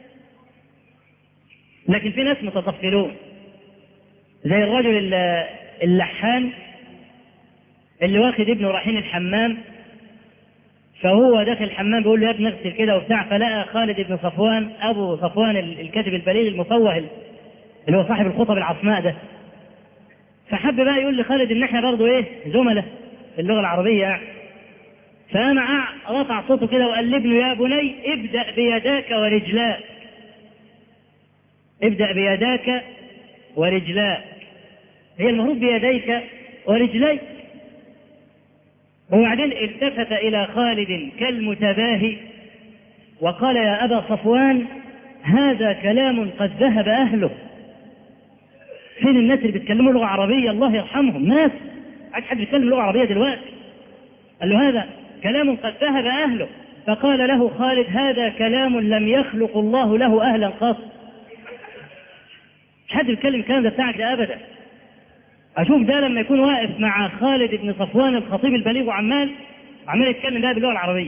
لكن في ناس متطفلون زي الرجل اللحان اللي واخد ابنه رايحين الحمام، فهو داخل الحمام بيقول له يا ابني اغسل كده وبتاع، فلقى خالد بن صفوان أبو صفوان الكاتب البليغ المفوه اللي هو صاحب الخطب العصماء ده، فحب بقى يقول لخالد ان احنا برضه ايه زملاء في اللغة العربية يعني. فأنا رفع صوته كده وقال لابنه يا بني ابدأ بيداك ورجلاك، ابدأ بيداك ورجلاك، هي المفروض بيديك ورجليك. وبعدين التفت إلى خالد كالمتباهي وقال يا أبا صفوان هذا كلام قد ذهب أهله. فين الناس اللي بيتكلموا لغة عربية الله يرحمهم؟ ناس عاد حد بيتكلم لغة عربية دلوقتي؟ قال له هذا كلام قد ذهب أهله. فقال له خالد هذا كلام لم يخلق الله له أهلا قط. مش حد بيتكلم الكلام ده بتاعك ده أبدا. أشوف ده لما يكون واقف مع خالد بن صفوان الخطيب البليغ وعمال يتكلم ده باللغة العربية.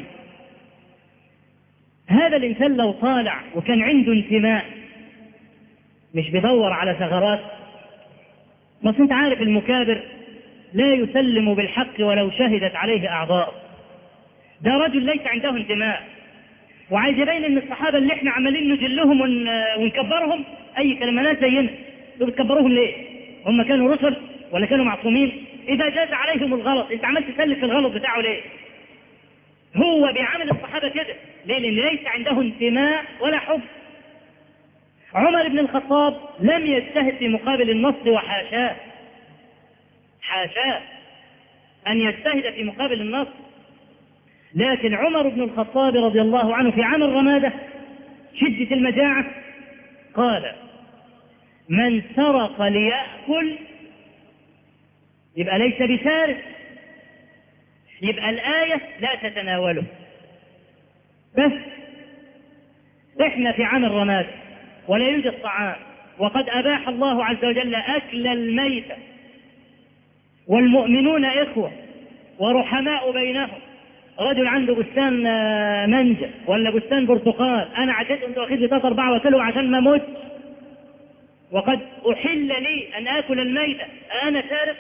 هذا الإنسان لو طالع وكان عنده انتماء مش بيدور على ثغرات، بس انت عارف المكابر لا يسلم بالحق ولو شهدت عليه أعضاء. ده رجل ليس عنده انتماء وعايز يبين ان الصحابة اللي احنا عمالين نجلهم ونكبرهم اي كلمات زينا، دول بتكبروهم ليه؟ هم كانوا رسل ولا كانوا معصومين؟ اذا جاز عليهم الغلط انت عمال تسلك الغلط بتاعه ليه؟ هو بيعامل الصحابة كده ليه؟ لان ليس عنده انتماء ولا حب. عمر بن الخطاب لم يجتهد في مقابل النص وحاشاه، حاشاه أن يجتهد في مقابل النص. لكن عمر بن الخطاب رضي الله عنه في عام الرمادة شدة المجاعة قال من سرق ليأكل يبقى ليس بسارق، يبقى الآية لا تتناوله. بس احنا في عام الرمادة ولا يوجد طعام وقد أباح الله عز وجل أكل الميتة والمؤمنون إخوة ورحماء بينهم. رجل عنده بستان منجة ولا بستان برتقال، أنا عديت أنت واخد لي 3-4 وكله عشان ما أموت وقد أحل لي أن آكل الميتة، أنا سارق؟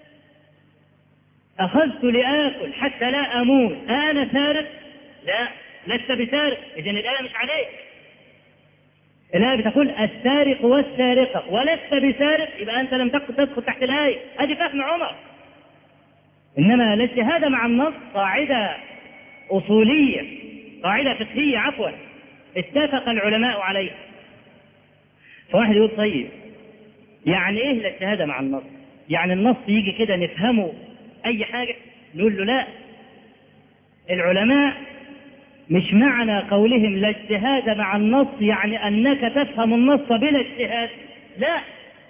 أخذت لآكل حتى لا أموت، أنا سارق؟ لا لست بسارق. إذن الآية مش عليك، الآية بتقول السارق والسارقة ولست بسارق، يبقى أنت لم تدخل تحت الآية. هذه فهم عمر. إنما الاجتهاد مع النص قاعدة أصولية، قاعدة فقهية عفوا، اتفق العلماء عليها. فواحد يقول طيب يعني إيه الاجتهاد مع النص؟ يعني النص يجي كده نفهمه أي حاجة؟ نقول له لا، العلماء مش معنى قولهم لا اجتهاد مع النص يعني أنك تفهم النص بلا اجتهاد، لا،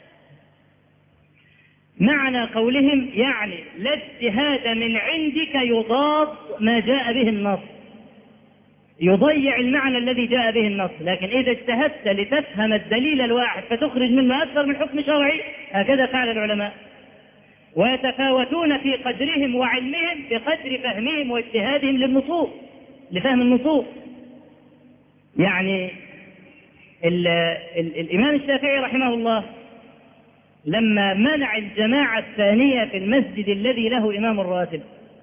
معنى قولهم يعني لا اجتهاد من عندك يضاد ما جاء به النص، يضيع المعنى الذي جاء به النص. لكن إذا اجتهدت لتفهم الدليل الواحد فتخرج منه أكثر من حكم شرعي، هكذا فعل العلماء، ويتفاوتون في قدرهم وعلمهم بقدر فهمهم واجتهادهم للنصوص، لفهم النصوص. يعني الإمام الشافعي رحمه الله لما منع الجماعة الثانية في المسجد الذي له إمام راتب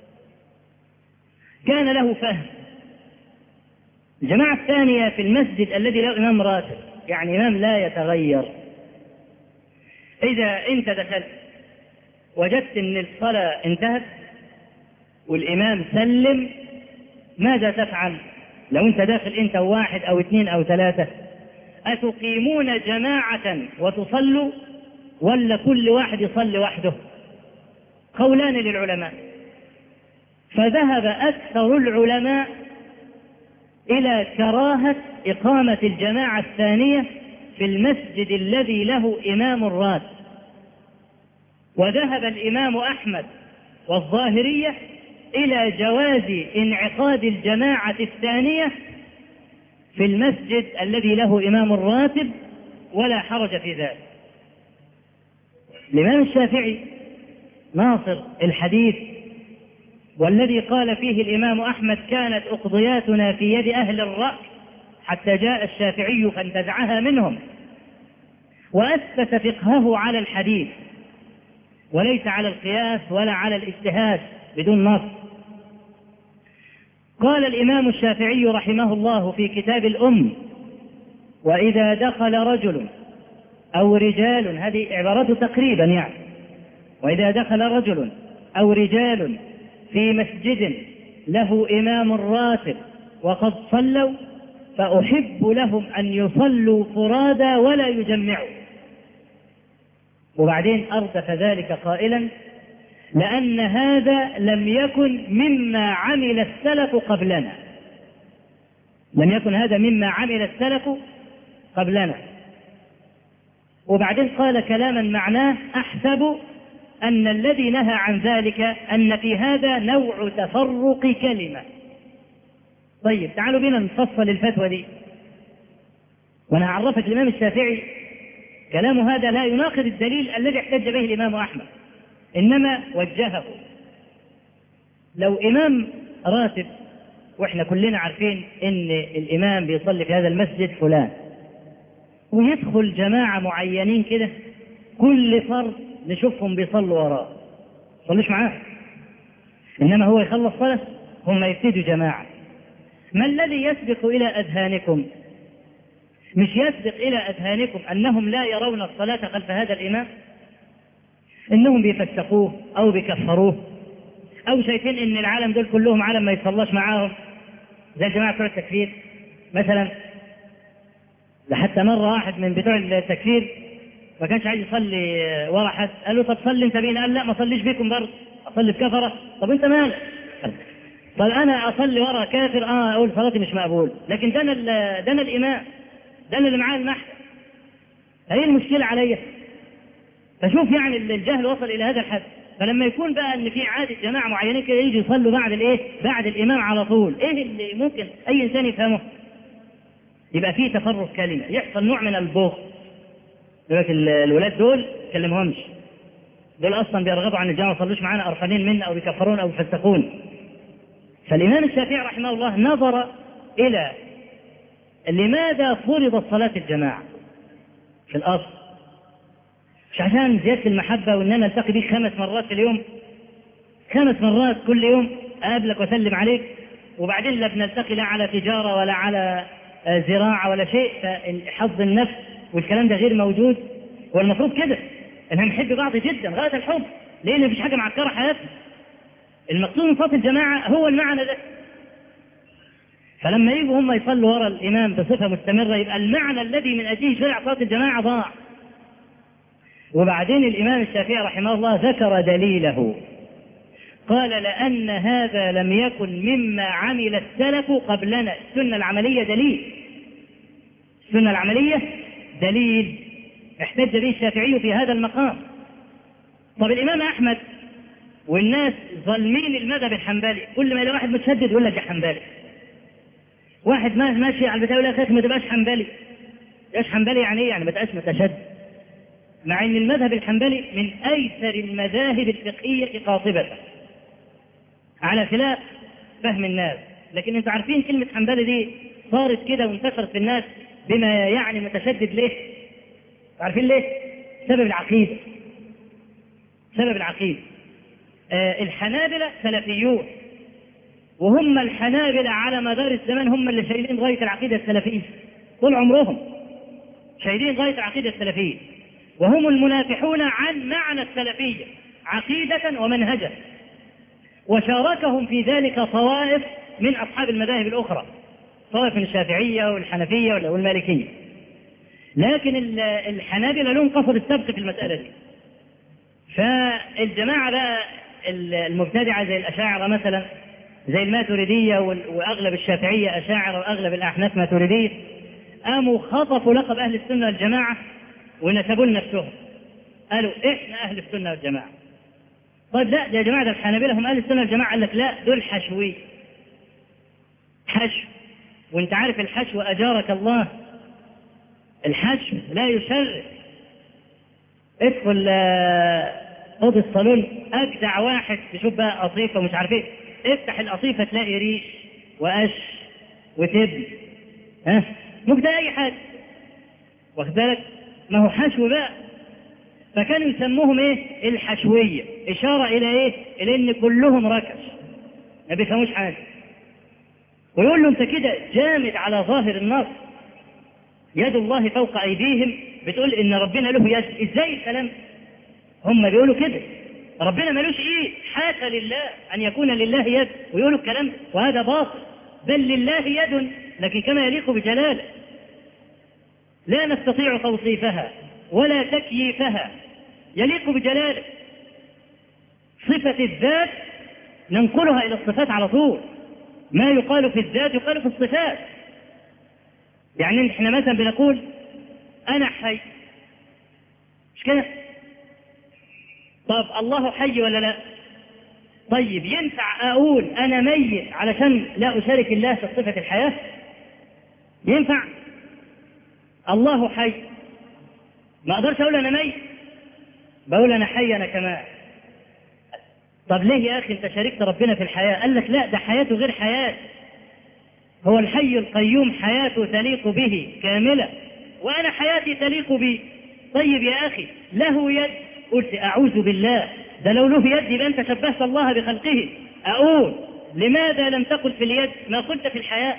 كان له فهم. الجماعة الثانية في المسجد الذي له إمام راتب يعني إمام لا يتغير. إذا أنت دخلت وجدت أن الصلاة انتهت والإمام سلم، ماذا تفعل؟ لو أنت داخل أنت 1 أو 2 أو 3، أتقيمون جماعة وتصلوا ولا كل واحد يصلي وحده؟ قولان للعلماء. فذهب أكثر العلماء إلى كراهة إقامة الجماعة الثانية في المسجد الذي له إمام راتب، وذهب الإمام أحمد والظاهرية إلى جواز انعقاد الجماعة الثانية في المسجد الذي له إمام راتب ولا حرج في ذلك. الإمام الشافعي ناصر الحديث والذي قال فيه الإمام أحمد كانت أقضياتنا في يد أهل الرأي حتى جاء الشافعي فانتزعها منهم، وأسس فقهه على الحديث وليس على القياس ولا على الاجتهاد بدون نص. قال الإمام الشافعي رحمه الله في كتاب الأم: وإذا دخل رجل أو رجال، هذه عبارته تقريبا يعني، وإذا دخل رجل أو رجال في مسجد له إمام راتب وقد صلوا فأحب لهم أن يصلوا فرادى ولا يجمعوا. وبعدين أردف ذلك قائلا: لأن هذا لم يكن مما عمل السلف قبلنا. لم يكن هذا مما عمل السلف قبلنا. وبعدين قال كلاما معناه: أحسب أن الذي نهى عن ذلك أن في هذا نوع تفرق كلمة. طيب تعالوا بنا نفصل الفتوى دي، وأنا أعرفك الإمام الشافعي كلام هذا لا يناقض الدليل الذي احتج به الإمام أحمد، إنما وجهه. لو إمام راتب، وإحنا كلنا عارفين إن الإمام بيصلي في هذا المسجد فلان، ويدخل جماعة معينين كده كل فرد نشوفهم بيصلوا وراه، صليش معاه، إنما هو يخلص صلاة هم يبتدوا جماعة. ما الذي يسبق إلى أذهانكم؟ مش يسبق إلى أذهانكم أنهم لا يرون الصلاة خلف هذا الإمام، إنهم بيفسقوه أو بيكفروه، أو شايفين إن العالم دول كلهم عالم ما يصلاش معاهم، زي الجماعة بتوع التكفير مثلا. لحتى مرة واحد من بتوع التكفير ما كانش عايز يصلي ورا حد، قال له: طب صلي انت بينا. قال: لا، ما صليش بيكم برضه، اصلي بكفره. طب انت مالك؟ طب انا اصلي ورا كافر، اقول صلاتي مش مقبول، لكن ده انا الامام، ده انا اللي معاه المحكم، هي المشكله عليا. فشوف يعني الجهل وصل الى هذا الحد. فلما يكون بقى ان في عاده جماعه معينين كده يجي يصلوا بعد الامام على طول، ايه اللي ممكن اي انسان يفهمه؟ يبقى فيه تفرق كلمه، يحصل نوع من البغض. دلوقتي الولاد دول كلمهمش، دول اصلا بيرغبوا عن الجامعه، ما صلوش معانا، قرفانين منا او بيكفرون او بيفسقون. فالامام الشافعي رحمه الله نظر الى لماذا فرضت صلاه الجماعه في الاصل. مش عشان زياده المحبه وان انا التقي بيك 5 مرات في اليوم، 5 مرات كل يوم اقابلك واسلم عليك، وبعدين لا بنلتقي لا على تجاره ولا على زراعه ولا شيء، فحظ النفس والكلام ده غير موجود. والمفروض كده انهم نحب بعض جدا غايه الحب، لان مفيش حاجه معكره حياتنا. المقصود من صلاه الجماعه هو المعنى ده. فلما يجوا هم يصلوا وراء الامام بصفه مستمره، يبقى المعنى الذي من اجله شرع صلاه الجماعه ضاع. وبعدين الامام الشافعي رحمه الله ذكر دليله، قال: لان هذا لم يكن مما عمل السلف قبلنا. السنه العمليه دليل، السنه العمليه دليل احتج به الشافعي في هذا المقام. طب الإمام أحمد والناس ظالمين المذهب الحنبلي، كل ما يلاقي واحد متشدد يقول لك يا حنبلي، واحد ماشي على البتاع يقول لك ما تبقاش حنبلي. ايش حنبلي يعني ايه؟ يعني ما تبقاش متشدد، مع ان المذهب الحنبلي من ايسر المذاهب الفقهيه قاطبه على خلاف فهم الناس. لكن انتوا عارفين كلمه حنبلي دي صارت كده وانتشرت في الناس بما يعني متشدد. ليه؟ عارفين ليه؟ سبب العقيده. سبب العقيده. الحنابلة سلفيون، وهم الحنابلة على مدار الزمان هم اللي شايلين غاية العقيدة السلفية طول عمرهم، شايلين غاية العقيدة السلفية، وهم المنافحون عن معنى السلفية عقيدة ومنهجا. وشاركهم في ذلك طوائف من أصحاب المذاهب الأخرى، طوائف من الشافعية والحنفية والمالكية. لكن الحنابلة لهم قصد السبق في المسألة دي. فالجماعة بقى المبتدعة زي الأشاعرة مثلا، زي الماتريدية، وأغلب الشافعية أشاعرة وأغلب الأحناف ماتريدية، قاموا خطفوا لقب أهل السنة والجماعة ونسبوا لنفسهم، قالوا إحنا أهل السنة والجماعة. طيب لا يا جماعة، ده الحنابلة هم أهل السنة والجماعة. قال لك لا، دول حشوية، حشو. وانت عارف الحشو أجارك الله، الحشو لا يشرف. ادخل اوضه الصالون، اجدع واحد تشوف بقى قطيفه ومش عارف ايه، افتح القطيفه تلاقي ريش وقش وتبن، ممكن اي حاجه، واخد بالك؟ ما هو حشو بقى. فكانوا يسموهم ايه؟ الحشويه، اشاره الى ايه؟ الى ان كلهم ركش ما بيفهموش حاجه. ويقول له أنت كده جامد على ظاهر النص، يد الله فوق أيديهم، بتقول إن ربنا له يد. إزاي الكلام؟ هم بيقولوا كده ربنا ملوش إيد، حاشا لله أن يكون لله يد، ويقولوا الكلام وهذا باطل، بل لله يد لكن كما يليق بجلاله، لا نستطيع توصيفها ولا تكييفها، يليق بجلاله. صفة الذات ننقلها إلى الصفات على طول، ما يقال في الذات يقال في الصفات. يعني احنا مثلا بنقول أنا حي، مش كده؟ طب الله حي ولا لا؟ طيب ينفع أقول أنا ميت علشان لا أشارك الله في صفة الحياة؟ ينفع؟ الله حي، ما أقدرش أقول أنا ميت، بقول أنا حي أنا كمان. طب ليه يا أخي أنت شاركت ربنا في الحياة؟ قال لك لا، ده حياته غير حياة، هو الحي القيوم حياته تليق به كاملة، وأنا حياتي تليق بي. طيب يا أخي له يد، قلت أعوذ بالله، ده لو له يد يبقى أنت شبهت الله بخلقه. أقول لماذا لم تقل في اليد ما قلت في الحياة؟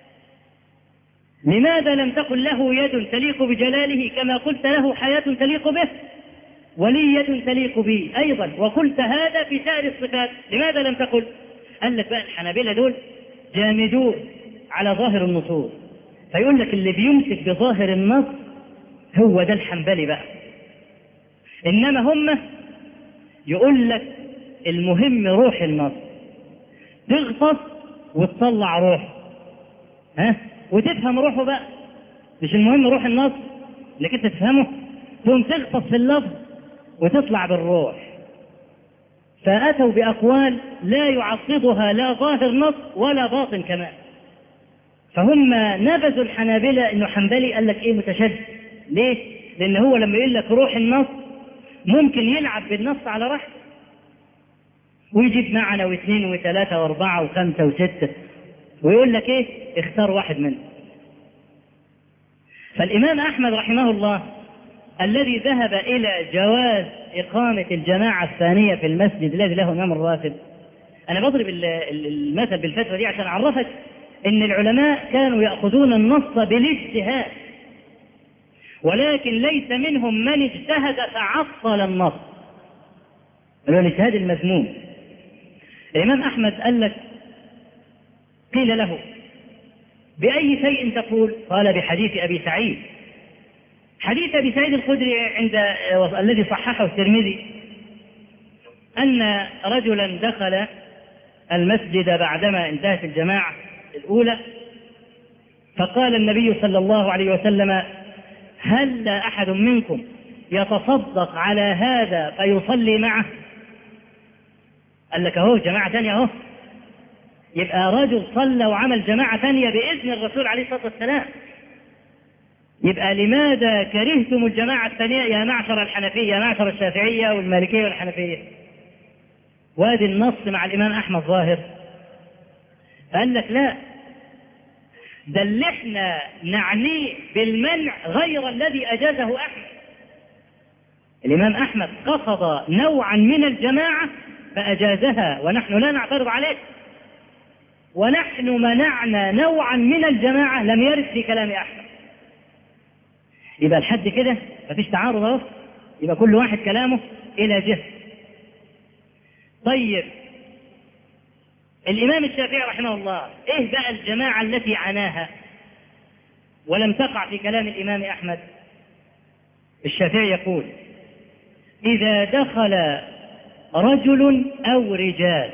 لماذا لم تقل له يد تليق بجلاله كما قلت له حياة تليق به، ولي يد تليق به أيضا، وقلت هذا في سائر الصفات، لماذا لم تقل؟ قال لك بقى الحنابلة دول جامدون على ظاهر النصوص، فيقول لك اللي بيمسك بظاهر النص هو ده الحنبلي بقى. إنما هم يقول لك المهم روح النص، تغطس وتطلع روح، وتفهم روحه بقى، مش المهم روح النص انك انت تفهمه، ثم تغطس في اللفظ وتطلع بالروح. فأتوا بأقوال لا يعقدها لا ظاهر نص ولا باطن كمان. فهم نبذوا الحنابلة انه حنبلي، قال لك ايه متشدد. ليه؟ لان هو لما يقول لك روح النص ممكن يلعب بالنص على راحته، ويجيب معنى واثنين وثلاثة واربعة وخمسة وستة، ويقول لك ايه اختار واحد منه. فالإمام أحمد رحمه الله الذي ذهب إلى جواز إقامة الجماعة الثانية في المسجد الذي له إمام الراتب، أنا بضرب المثل بالفتوى دي عشان أعرفك إن العلماء كانوا يأخذون النص بالاجتهاد، ولكن ليس منهم من اجتهد فعطل النص، الاجتهاد المذموم. الإمام أحمد قال لك قيل له بأي شيء تقول؟ قال بحديث أبي سعيد. حديث أبي سعيد الخدري الذي صححه الترمذي أن رجلا دخل المسجد بعدما انتهت الجماعة الأولى، فقال النبي صلى الله عليه وسلم هل أحد منكم يتصدق على هذا فيصلي معه؟ قال لك اهو جماعة ثانية اهو، يبقى رجل صلى وعمل جماعة ثانية بإذن الرسول عليه الصلاة والسلام. يبقى لماذا كرهتم الجماعة الثانية يا معشر الحنفية، يا معشر الشافعية والمالكية والحنفية؟ وادي النص مع الإمام أحمد ظاهر. قال لك لا، ده اللي احنا نعنيه بالمنع غير الذي أجازه أحمد. الإمام أحمد قصد نوعا من الجماعة فأجازها ونحن لا نعترض عليه، ونحن منعنا نوعا من الجماعة لم يرد في كلام أحمد. يبقى الحد كده مفيش تعارض اهو، يبقى كل واحد كلامه إلى جهة. طيب الإمام الشافعي رحمه الله إيه بقى الجماعة التي عناها ولم تقع في كلام الإمام أحمد؟ الشافعي يقول إذا دخل رجل أو رجال،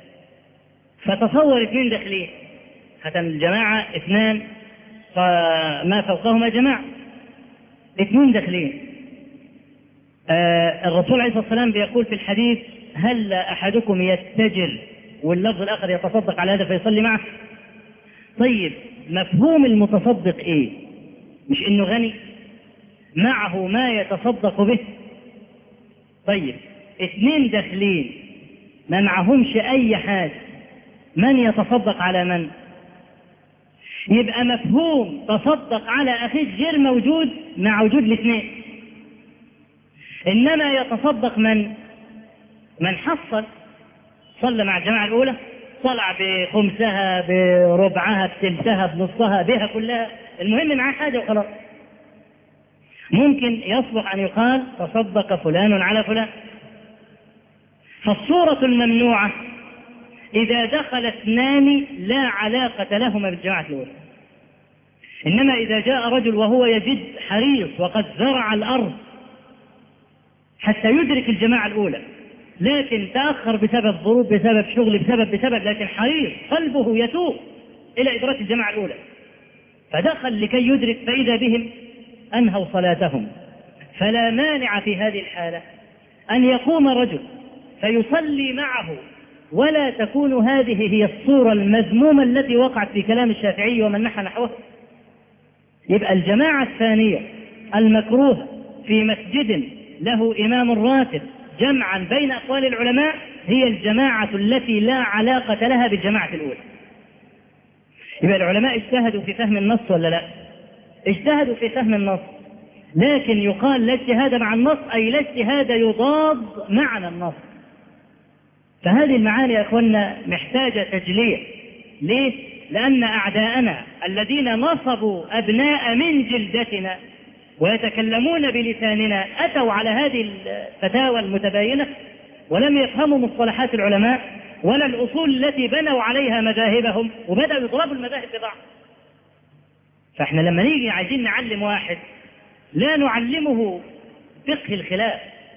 فتصور اثنين داخلين، ختم الجماعة اثنان فما فوقهما جماعة، اثنين داخلين. الرسول عليه الصلاة والسلام بيقول في الحديث هل أحدكم يتجر، واللفظ الآخر يتصدق على هذا فيصلي معه. طيب مفهوم المتصدق إيه؟ مش إنه غني معه ما يتصدق به. طيب اثنين داخلين ما معهمش أي حاجة، من يتصدق على من؟ يبقى مفهوم تصدق على أخيك غير موجود مع وجود الاثنين. إنما يتصدق من حصل، صلى مع الجماعة الأولى، طلع بخمسها بربعها بثلثها بنصها بها كلها، المهم معاه حاجة وخلاص. ممكن يصلح أن يقال تصدق فلان على فلان. فالصورة الممنوعة إذا دخل اثنان لا علاقة لهما بالجماعة الأولى، إنما إذا جاء رجل وهو يجد حريص وقد زرع الأرض حتى يدرك الجماعة الأولى، لكن تأخر بسبب ظروف، بسبب شغل، بسبب لكن حريص قلبه يتوب إلى إدراك الجماعة الأولى، فدخل لكي يدرك، فإذا بهم أنهوا صلاتهم. فلا مانع في هذه الحالة أن يقوم رجل فيصلي معه، ولا تكون هذه هي الصورة المذمومة التي وقعت في كلام الشافعي ومن نحى نحوه. يبقى الجماعة الثانية المكروه في مسجد له إمام راتب جمعا بين أقوال العلماء هي الجماعة التي لا علاقة لها بالجماعة الأولى. يبقى العلماء اجتهدوا في فهم النص ولا لا؟ اجتهدوا في فهم النص، لكن يقال لا اجتهاد مع النص، أي لا اجتهاد يضاد معنى النص. فهذه المعاني يا أخوانا محتاجة تجلية. ليه؟ لأن أعداءنا الذين نصبوا أبناء من جلدتنا ويتكلمون بلساننا أتوا على هذه الفتاوى المتباينة ولم يفهموا مصطلحات العلماء ولا الأصول التي بنوا عليها مذاهبهم، وبدأوا يضربوا المذاهب ببعض. فإحنا لما نيجي عايزين نعلم واحد لا نعلمه فقه الخلاف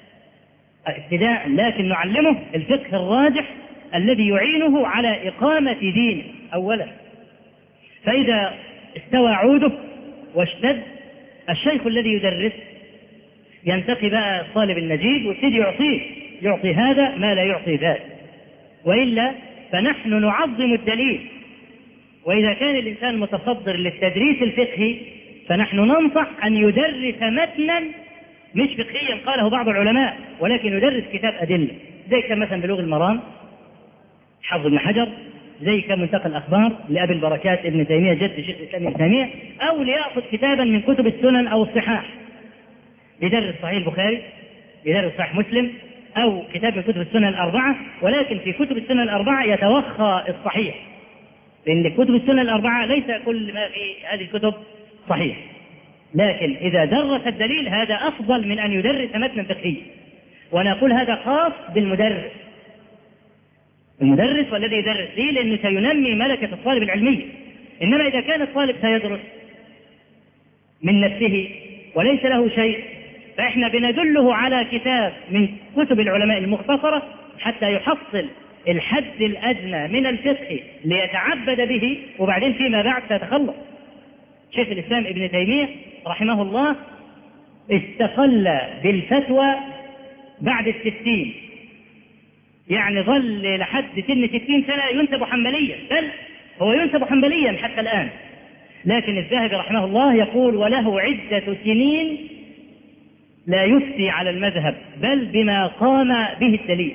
ابتداء، لكن نعلمه الفقه الراجح الذي يعينه على إقامة دينه أولا. فإذا استوى عوده واشتد، الشيخ الذي يدرس ينتقي بقى الطالب النجيب ويبتدي يعطي هذا ما لا يعطي ذاك، وإلا فنحن نعظم الدليل. وإذا كان الإنسان متصدر للتدريس الفقهي فنحن ننصح أن يدرس متنا مش فقهيا قاله بعض العلماء، ولكن يدرس كتاب أدلة، زي كان مثلا بلوغ المرام حافظ ابن حجر، زي كان منتقى الأخبار لأبي البركات ابن تيمية جد شيخ الإسلام ابن تيمية، أو ليأخذ كتابا من كتب السنن أو الصحاح يدرس صحيح البخاري، يدرس صحيح مسلم، أو كتاب من كتب السنن الأربعة. ولكن في كتب السنن الأربعة يتوخى الصحيح، لأن كتب السنن الأربعة ليس كل ما في هذه الكتب صحيح، لكن إذا درس الدليل هذا أفضل من أن يدرس متنا فقهي. ونقول هذا خاص بالمدرس، المدرس والذي يدرس ليه، لأنه سينمي ملكة الطالب العلمية. إنما إذا كان الطالب سيدرس من نفسه وليس له شيء، فإحنا بندله على كتاب من كتب العلماء المختصرة حتى يحصل الحد الأدنى من الفقه ليتعبد به، وبعدين فيما بعد سيتخلص. شيخ الإسلام ابن تيمية رحمه الله استقل بالفتوى بعد 60، يعني ظل لحد سن 60 سنة ينسب حنبليا، بل هو ينسب حنبليا حتى الآن. لكن الذهبي رحمه الله يقول وله عدة سنين لا يفتي على المذهب بل بما قام به الدليل.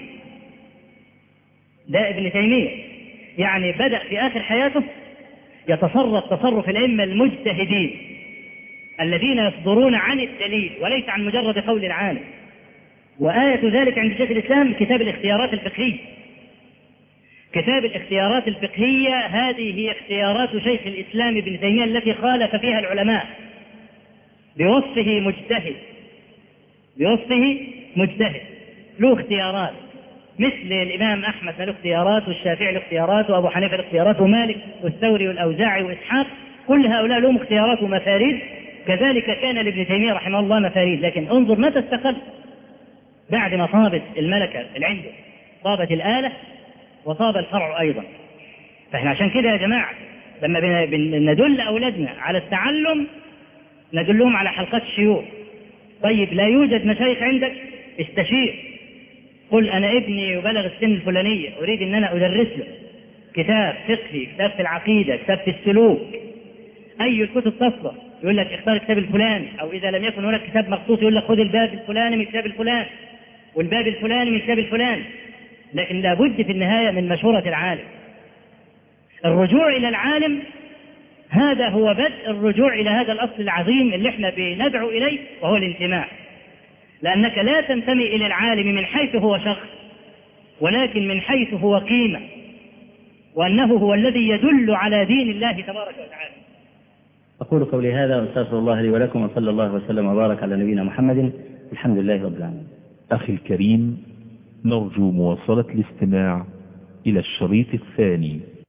ده ابن تيمية يعني بدأ في آخر حياته يتصرف تصرف الأئمة المجتهدين الذين يصدرون عن الدليل وليس عن مجرد قول العالم. وآية ذلك عند شيخ الإسلام كتاب الاختيارات الفقهية. كتاب الاختيارات الفقهية هذه هي اختيارات شيخ الإسلام ابن تيمية التي خالف فيها العلماء بوصفه مجتهد له اختيارات، مثل الإمام أحمد له اختيارات، والشافعي له اختيارات، وأبو حنيفة له اختيارات، ومالك والثوري والأوزاعي وإسحاق، كل هؤلاء لهم اختيارات ومفاريد. كذلك كان لابن تيمية رحمه الله مفاريد. لكن انظر متى استقل، بعد ما طابت الملكة اللي عنده، طابت الآلة وطاب الفرع أيضا. فإحنا عشان كده يا جماعة لما ندل أولادنا على التعلم ندلهم على حلقات الشيوخ. طيب لا يوجد مشايخ عندك، استشير، قل أنا ابني يبلغ السن الفلانية أريد أن أنا أدرس له كتاب فقهي، كتاب في العقيدة، كتاب في السلوك، أي الكتب تصلح، يقول لك اختار الكتاب الفلاني، أو إذا لم يكن هناك كتاب مخصوص يقول لك خذ الباب الفلاني من الكتاب الفلاني والباب الفلاني من الكتاب الفلاني. لكن لابد في النهاية من مشورة العالم. الرجوع إلى العالم هذا هو بدء الرجوع إلى هذا الأصل العظيم اللي احنا بندعو إليه، وهو الانتماء. لأنك لا تنتمي إلى العالم من حيث هو شخص، ولكن من حيث هو قيمة. وأنه هو الذي يدل على دين الله تبارك وتعالى. أقول قولي هذا وأستغفر الله لي ولكم، وصلى الله وسلم وبارك على نبينا محمد. الحمد لله رب العالمين. أخي الكريم، نرجو مواصلة الاستماع إلى الشريط الثاني.